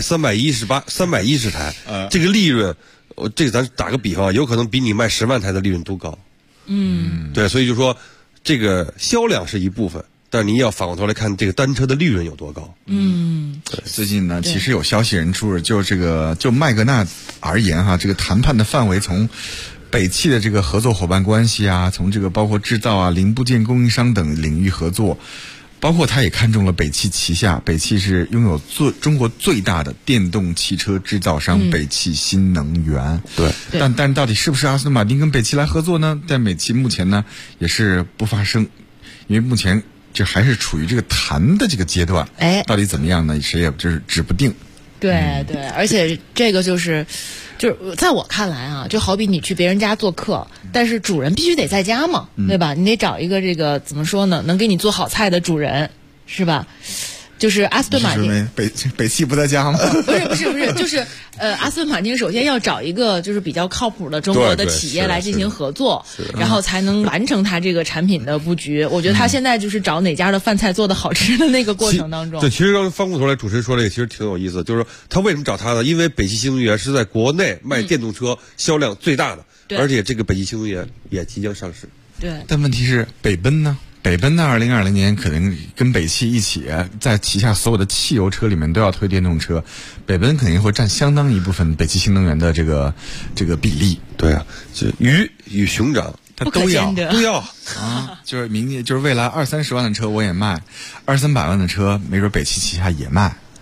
Speaker 9: 310台，这个利润，这个咱打个比方，有可能比你卖10万台的利润都高。对，所以就说这个销量是一部分，但是你也要反过头来看这个单车的利润有多高。
Speaker 6: 对，最近呢，其实有消息人出，就麦格纳而言哈，这个谈判的范围从北汽的这个合作伙伴关系啊，从这个包括制造啊、零部件供应商等领域合作。包括他也看中了北汽旗下，北汽是拥有中国最大的电动汽车制造商北汽新能源。
Speaker 9: 对，
Speaker 6: 但到底是不是阿斯顿马丁跟北汽来合作呢？但北汽目前呢也是不发声，因为目前就还是处于这个谈的这个阶段。到底怎么样呢？谁也就是指不定。
Speaker 7: 对，而且这个就是在我看来啊，就好比你去别人家做客，但是主人必须得在家嘛，对吧？你得找一个这个怎么说呢，能给你做好菜的主人，是吧？就是阿斯顿马丁，
Speaker 6: 北汽不在家吗？
Speaker 7: 不是，就是阿斯顿马丁首先要找一个就是比较靠谱的中国的企业来进行合作，然后才能完成它这个产品的布局。我觉得他现在就是找哪家的饭菜做的好吃的那个过程当中。
Speaker 9: 对，其实刚翻过头来主持人说这个其实挺有意思，就是说他为什么找他呢？因为北汽新能源是在国内卖电动车销量最大的，而且这个北汽新能源也即将上市。
Speaker 7: 对，
Speaker 6: 但问题是北奔呢？北奔的2020年可能跟北汽一起，在旗下所有的汽油车里面都要推电动车，北奔肯定会占相当一部分北汽新能源的这个比例。
Speaker 9: 对啊，就鱼与熊掌，
Speaker 6: 它都要啊，就是明年就是未来20-30万的车我也卖，20-30万的车没准北汽旗下也卖。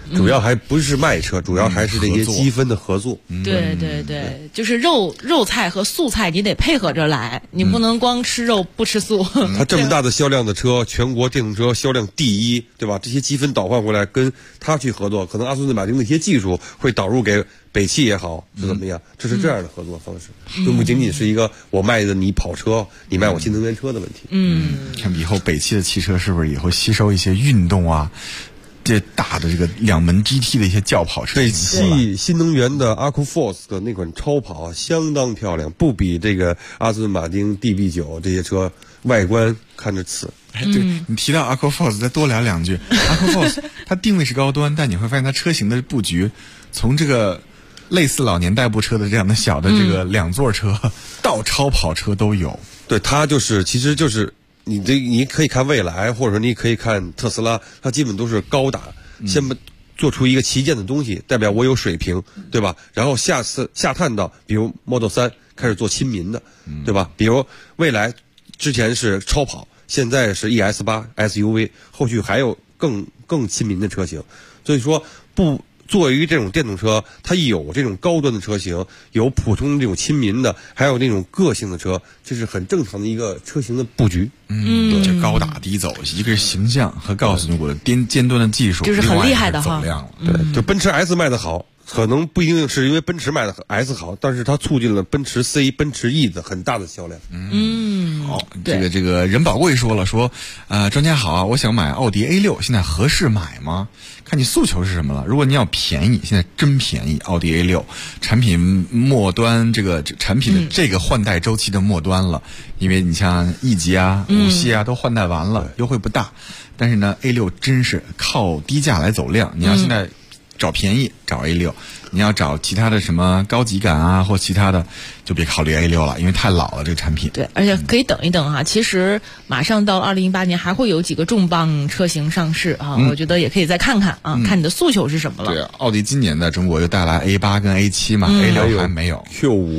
Speaker 9: 主要还不是卖车，主要还是这些积分的合作。
Speaker 7: 对对对，就是肉菜和素菜你得配合着来，你不能光吃肉不吃素。
Speaker 9: 它这么大的销量的车，全国电动车销量第一，对吧？这些积分倒换回来跟它去合作，可能阿斯顿马丁的一些技术会导入给北汽也好是怎么样，这是这样的合作方式，就不仅仅是一个我卖的你跑车，你卖我新能源车的问题。
Speaker 6: 看以后北汽的汽车是不是也会吸收一些运动啊，这大的这个2门 GT 的一些轿跑车？
Speaker 9: 北汽新能源的 AquaForce 的那款超跑相当漂亮，不比这个阿斯顿马丁 DB9 这些车外观看着次。
Speaker 6: 对，你提到 AquaForce 再多聊2句。AquaForce 它定位是高端，但你会发现它车型的布局从这个类似老年代步车的这样的小的这个2座车到超跑车都有。
Speaker 9: 对，它其实就是你可以看蔚来，或者说你可以看特斯拉，它基本都是高打，先做出一个旗舰的东西，代表我有水平，对吧？然后下探到比如 Model 3开始做亲民的，对吧？比如蔚来之前是超跑，现在是 ES8 SUV， 后续还有更亲民的车型，所以说作为这种电动车，它有这种高端的车型，有普通的这种亲民的，还有那种个性的车，这是很正常的一个车型的布局。
Speaker 6: 就高打低走，一个是形象和告诉你我的尖端的技术，
Speaker 7: 就是很厉害的
Speaker 6: 走量了。
Speaker 9: 对，就奔驰 S 卖得好，可能不一定是因为奔驰卖的 S 好，但是它促进了奔驰 C、奔驰 E 的很大的销量。
Speaker 6: 好，这个任宝贵说，专家好啊，我想买奥迪 A6， 现在合适买吗？看你诉求是什么了。如果你要便宜，现在真便宜，奥迪 A6 产品末端，这个产品的这个换代周期的末端了，因为你像 E 级啊、5系啊都换代完了，优惠不大。但是呢 A6 真是靠低价来走量，你要现在找便宜找 A6， 你要找其他的什么高级感啊或其他的就别考虑 A6 了，因为太老了这个产品。
Speaker 7: 对，而且可以等一等哈。其实马上到2018年还会有几个重磅车型上市啊，我觉得也可以再看看啊，看你的诉求是什么了。
Speaker 6: 对，奥迪今年在中国又带来 A8 跟 A7 嘛，A6 还没有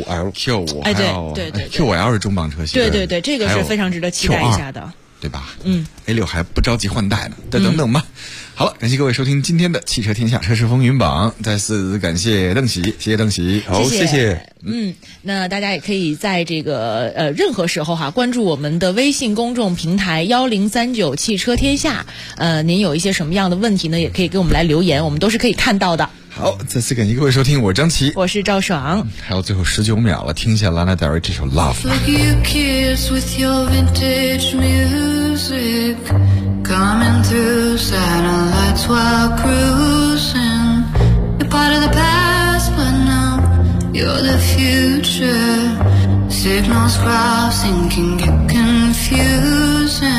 Speaker 9: Q5L，
Speaker 6: 还有
Speaker 7: 对
Speaker 6: Q5L 是重磅车型。
Speaker 7: 对，这个是非常值得期待一下的。
Speaker 6: 对吧？A6 还不着急换代呢，再等等吧。好了，感谢各位收听今天的汽车天下车市风云榜，再次感谢邓喜，谢谢邓喜，
Speaker 9: 好，谢谢。
Speaker 7: 那大家也可以在这个任何时候哈关注我们的微信公众平台1039汽车天下，您有一些什么样的问题呢，也可以给我们来留言，我们都是可以看到的。
Speaker 6: 好，再次感谢各位收听，我是张琪，
Speaker 7: 我是赵爽，
Speaker 6: 还有最后19秒了，听一下 Lana Del Rey 这首 Love 吧。
Speaker 1: Coming through satellites while cruising. You're part of the past, but now you're the future. Signals crossing can get confusing.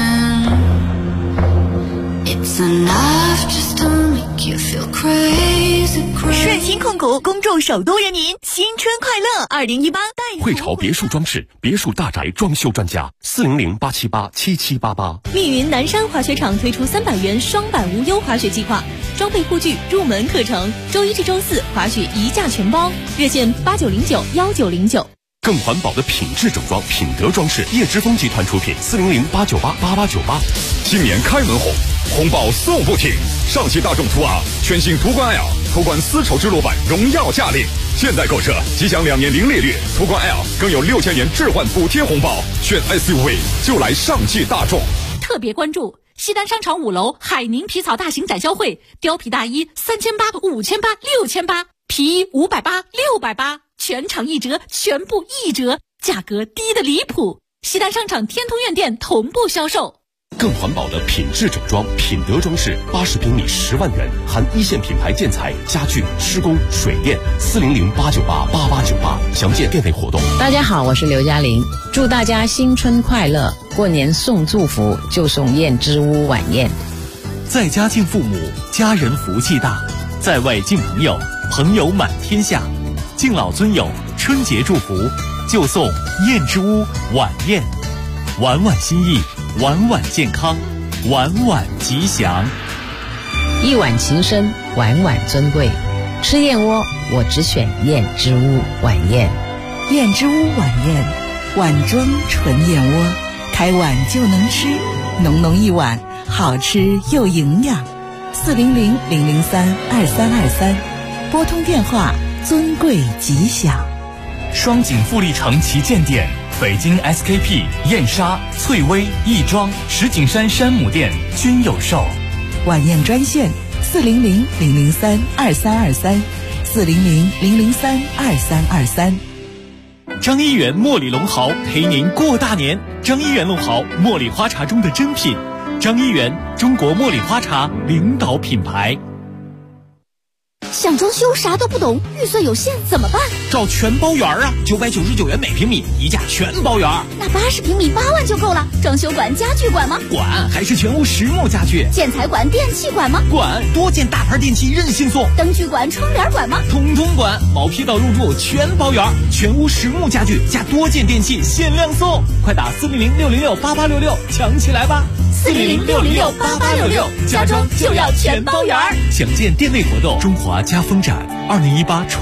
Speaker 1: It's enough just to make you feel crazy.
Speaker 4: 顺鑫控股恭祝首都人民新春快乐！2018带
Speaker 8: 汇潮别墅装饰，别墅大宅装修专家，400-878-7788。
Speaker 14: 密云南山滑雪场推出300元双板无忧滑雪计划，装备护具、入门课程，周1至周4滑雪一价全包，热线89091909。
Speaker 8: 更环保的品质整装，品德装饰，叶之峰集团出品，400-898-8898。
Speaker 23: 新年开门红，红包送不停。上汽大众途昂全新途观 L， 途观丝绸之路版荣耀驾令，现在购车即享2年零利率，途观 L 更有6000元置换补贴红包。选 SUV 就来上汽大众。
Speaker 14: 特别关注西单商场5楼海宁皮草大型展销会，貂皮大衣3800、5800、6800，皮衣580、680，全场1折，全部1折，价格低的离谱。西单商场天通苑店同步销售。
Speaker 8: 更环保的品质整装，品德装饰，80平米10万元，含一线品牌建材、家具、施工、水电，400-898-8898，详见店内活动。
Speaker 16: 大家好，我是刘嘉玲，祝大家新春快乐！过年送祝福就送燕之屋晚宴。
Speaker 22: 在家敬父母，家人福气大；在外敬朋友，朋友满天下。敬老尊友，春节祝福就送燕之屋晚宴，晚晚心意，晚晚健康，晚晚吉祥。
Speaker 16: 一碗情深，晚晚尊贵。吃燕窝，我只选燕之屋晚宴。
Speaker 17: 燕之屋晚宴，碗装纯燕窝，开碗就能吃，浓浓一碗，好吃又营养。 ，400-003-2323，拨通电话，尊贵吉祥。
Speaker 22: 双井富力城旗舰店、北京 SKP、燕莎、翠微、亦庄、石景山山姆店均有售。
Speaker 17: 晚宴专线400-003-2323，400-003-2323。
Speaker 22: 张一元茉莉龙毫陪您过大年。张一元龙毫，茉莉花茶中的珍品。张一元，中国茉莉花茶领导品牌。
Speaker 14: 想装修啥都不懂，预算有限怎么办？
Speaker 15: 找全包园啊，999元每平米，一价全包园。
Speaker 14: 那80平米8万就够了。装修管、家具管吗？
Speaker 15: 管，还是全屋实木家具。
Speaker 14: 建材管、电器管吗？
Speaker 15: 管，多件大牌电器任性送。
Speaker 14: 灯具管、窗帘管吗？
Speaker 15: 通通管，毛坯到入住全包园，全屋实木家具加多件电器限量送，快打400-606-8866抢起来吧
Speaker 14: ！400-606-8866，家装就要全包园。
Speaker 22: 详见店内活动。中华家风展2018